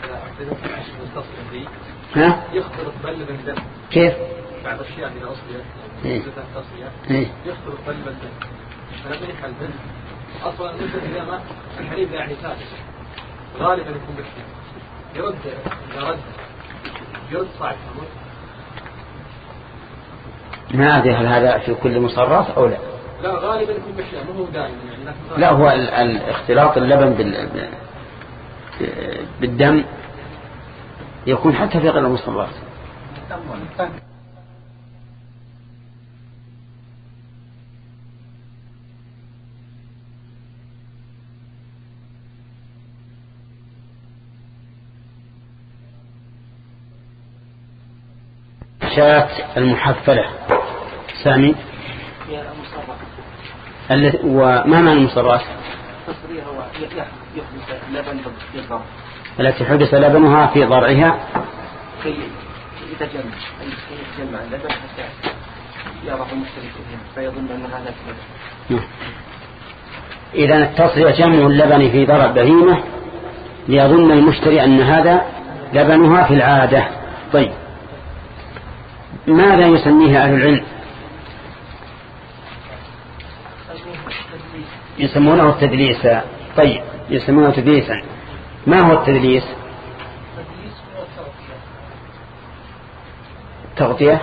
ها يخطر بلد الدم. كيف؟ بعض الأشياء من أصلية إيه؟ إيه؟ يخطر بلد الدم. أنا بني حلبن أصلا مثل ما الحليب يعني ثابت غالبا يكون بشيء يرد يرد يرد صاع التمر. ما أدري هل هذا في كل مصرات أو لا. لا غالبا يكون بشيء مو هو دائما يعني. لا هو الاختلاط اللبن بال... بالدم يكون حتى في غير المصرات. شاة المحفلة سامي التي وما معنى المصرات؟ التصريح هو يحدث لبن بالضرع التي حدث لبنها في ضرعها كي يتجمع يتجمع اللبن حتى يعرف المشتري فيها فيظن أن هذا اللبن. إذا التصريح جمع اللبن في ضرع بهيمة ليظن المشتري أن هذا لبنها في العادة. طيب ماذا يسميه أهل العلم؟ يسمونه التدليس. طيب يسمونه تدليسا. ما هو التدليس؟ تغطية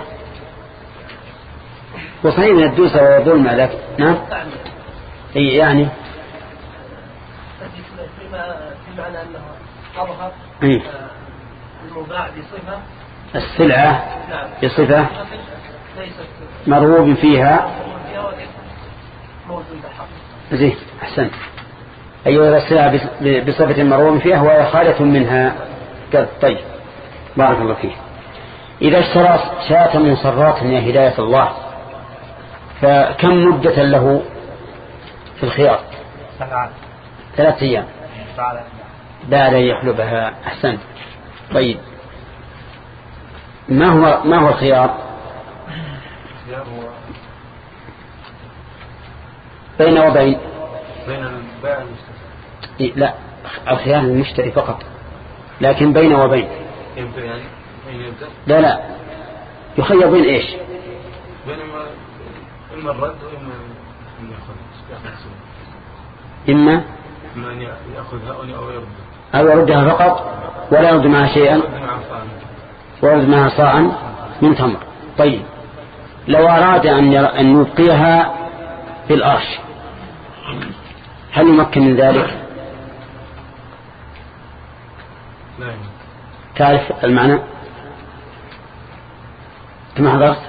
وصحيح من الدوس والظلم لك. نعم أي يعني بمعنى أنه أظهر المباع بصفة السلعة نعم بصفة ليست مرغوب فيها موجودة حق. زين أحسنت. أيوة السلعة بصفة مرغوب فيها وهي خالة منها. طيب بارك الله فيه. إذا اشترى شاة مصرات من هداية الله فكم مدة له في الخيار؟ ثلاثة أيام بعد أن يحلبها. أحسنت. طيب ما هو ما هو الخيار؟ بين وبين بين البائع والمشتري. لا الخيار للمشتري فقط لكن بين وبين يمكن يعني يبدأ لا لا يخير بين إيش؟ بين إما الرد وإما إما إما أن يأخذها أو يرد أو يردها فقط ولا يرد معها شيئا ويرد معها صاعا من تمر. طيب لو أراد أن يبقيها في الأرش هل يمكن من ذلك؟ لا. تعرف المعنى؟ كما حضرت؟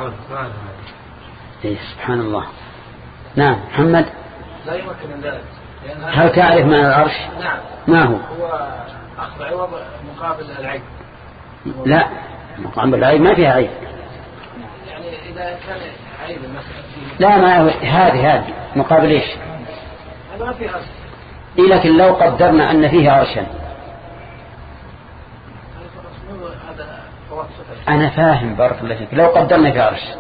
إيه سبحان الله. نعم محمد لا يمكن من ذلك. هل تعرف معنى الأرش؟ نعم. ما هو؟ هو أخذ عوض مقابل العيب. لا مقابل العيب ما فيها عيب. يعني إذا كان عيب مثلا لا ما هذه هذه مقابل إيش؟ ما في أرش. إيه لكن لو قدرنا أن فيه أرشا. أنا فاهم بارك الله فيك. لو قدرنا فيه أرش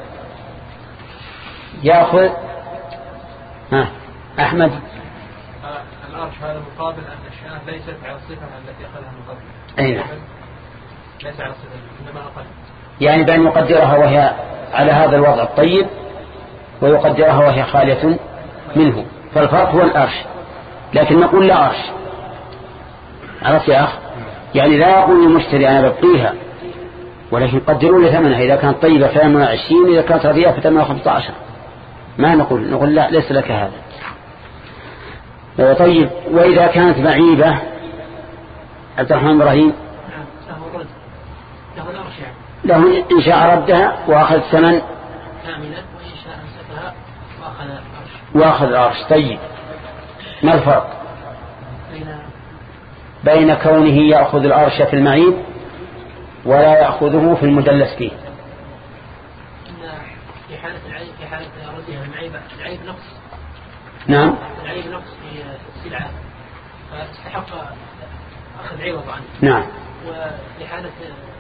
يأخذ ها أحمد الأرش هذا مقابل أن الشاة ليست على الصفة التي أخذها من قبل. أي نعم. ليس على الصفة إنما أقل. يعني بأن يقدرها وهي على هذا الوضع الطيب ويقدرها وهي خالية منه فالفرق هو الأرش. لكن نقول لا أرش. عرفت يا أخ؟ يعني لا يقول المشتري أنا ببقيها ولكن قدروا لي ثمنها إذا كانت طيبة ثمنها عشرين إذا كانت رديئة فثمنها خمسة عشر. ما نقول نقول لا ليس لك هذا. طيب وإذا كانت معيبة عبد الرحمن إبراهيم له إن شاء ردها وأخذ ثمن كاملا وإن شاء أمسكها وأخذ الأرش. وأخذ الأرش. طيب ما الفرق بين كونه يأخذ الأرش في المعيب ولا يأخذه في المدلس فيه؟ في حالة العيب في حالة ردها المعيب العيب نقص. نعم العيب نقص في السلعة فاستحق أخذ عوض عنه. نعم. وفي حالة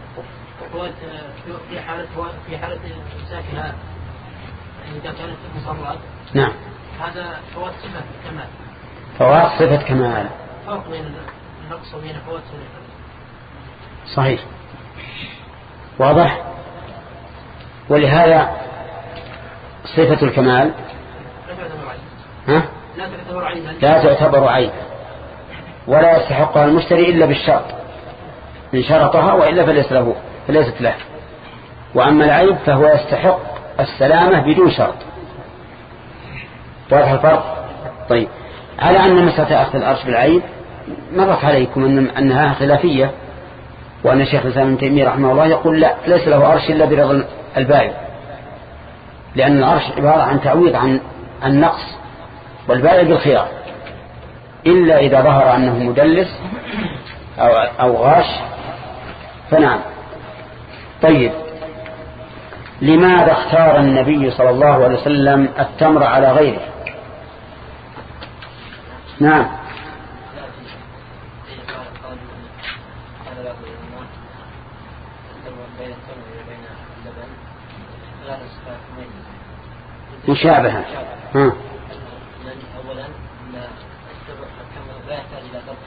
في حالة في حالة إمساكها إذا كانت مصرات نعم هذا فوات صفة كمال. فوات صفة كمال. فرق بين النقص وبين فوات صفة كمال. صحيح واضح. ولهذا صفة الكمال ها؟ لا تعتبر عيبا. لا تعتبر عيبا ولا يستحقها المشتري إلا بالشرط إن شرطها وإلا فليس له فليست له. وأما العيب فهو يستحق السلامة بدون شرط. واضح الفرق؟ طيب على أن مسألة أخذ الأرش بالعيب مرت عليكم أن أنها خلافية وأن الشيخ الإسلام ابن تيمية رحمه الله يقول لا ليس له أرش إلا برضا البائع لأن الأرش عبارة عن تعويض عن النقص والبائع بالخيار إلا إذا ظهر أنه مدلس أو, أو غاش فنعم. طيب لماذا اختار النبي صلى الله عليه وسلم التمر على غيره؟ نعم مشابهة. ها أولا أن التمر لا يحتاج إلى طبخ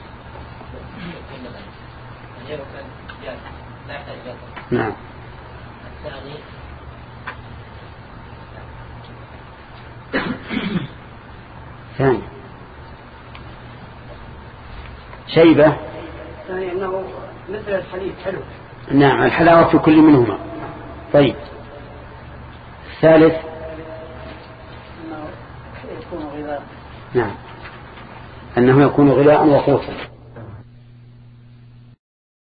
غيره كان لا يحتاج إلى طبخ. نعم. الثاني ثاني شيبة. ثاني أنه مثل الحليب حلو. نعم الحلاوة في كل منهما. طيب الثالث أنه يكون غذاء. نعم أنه يكون غذاء وقوتا.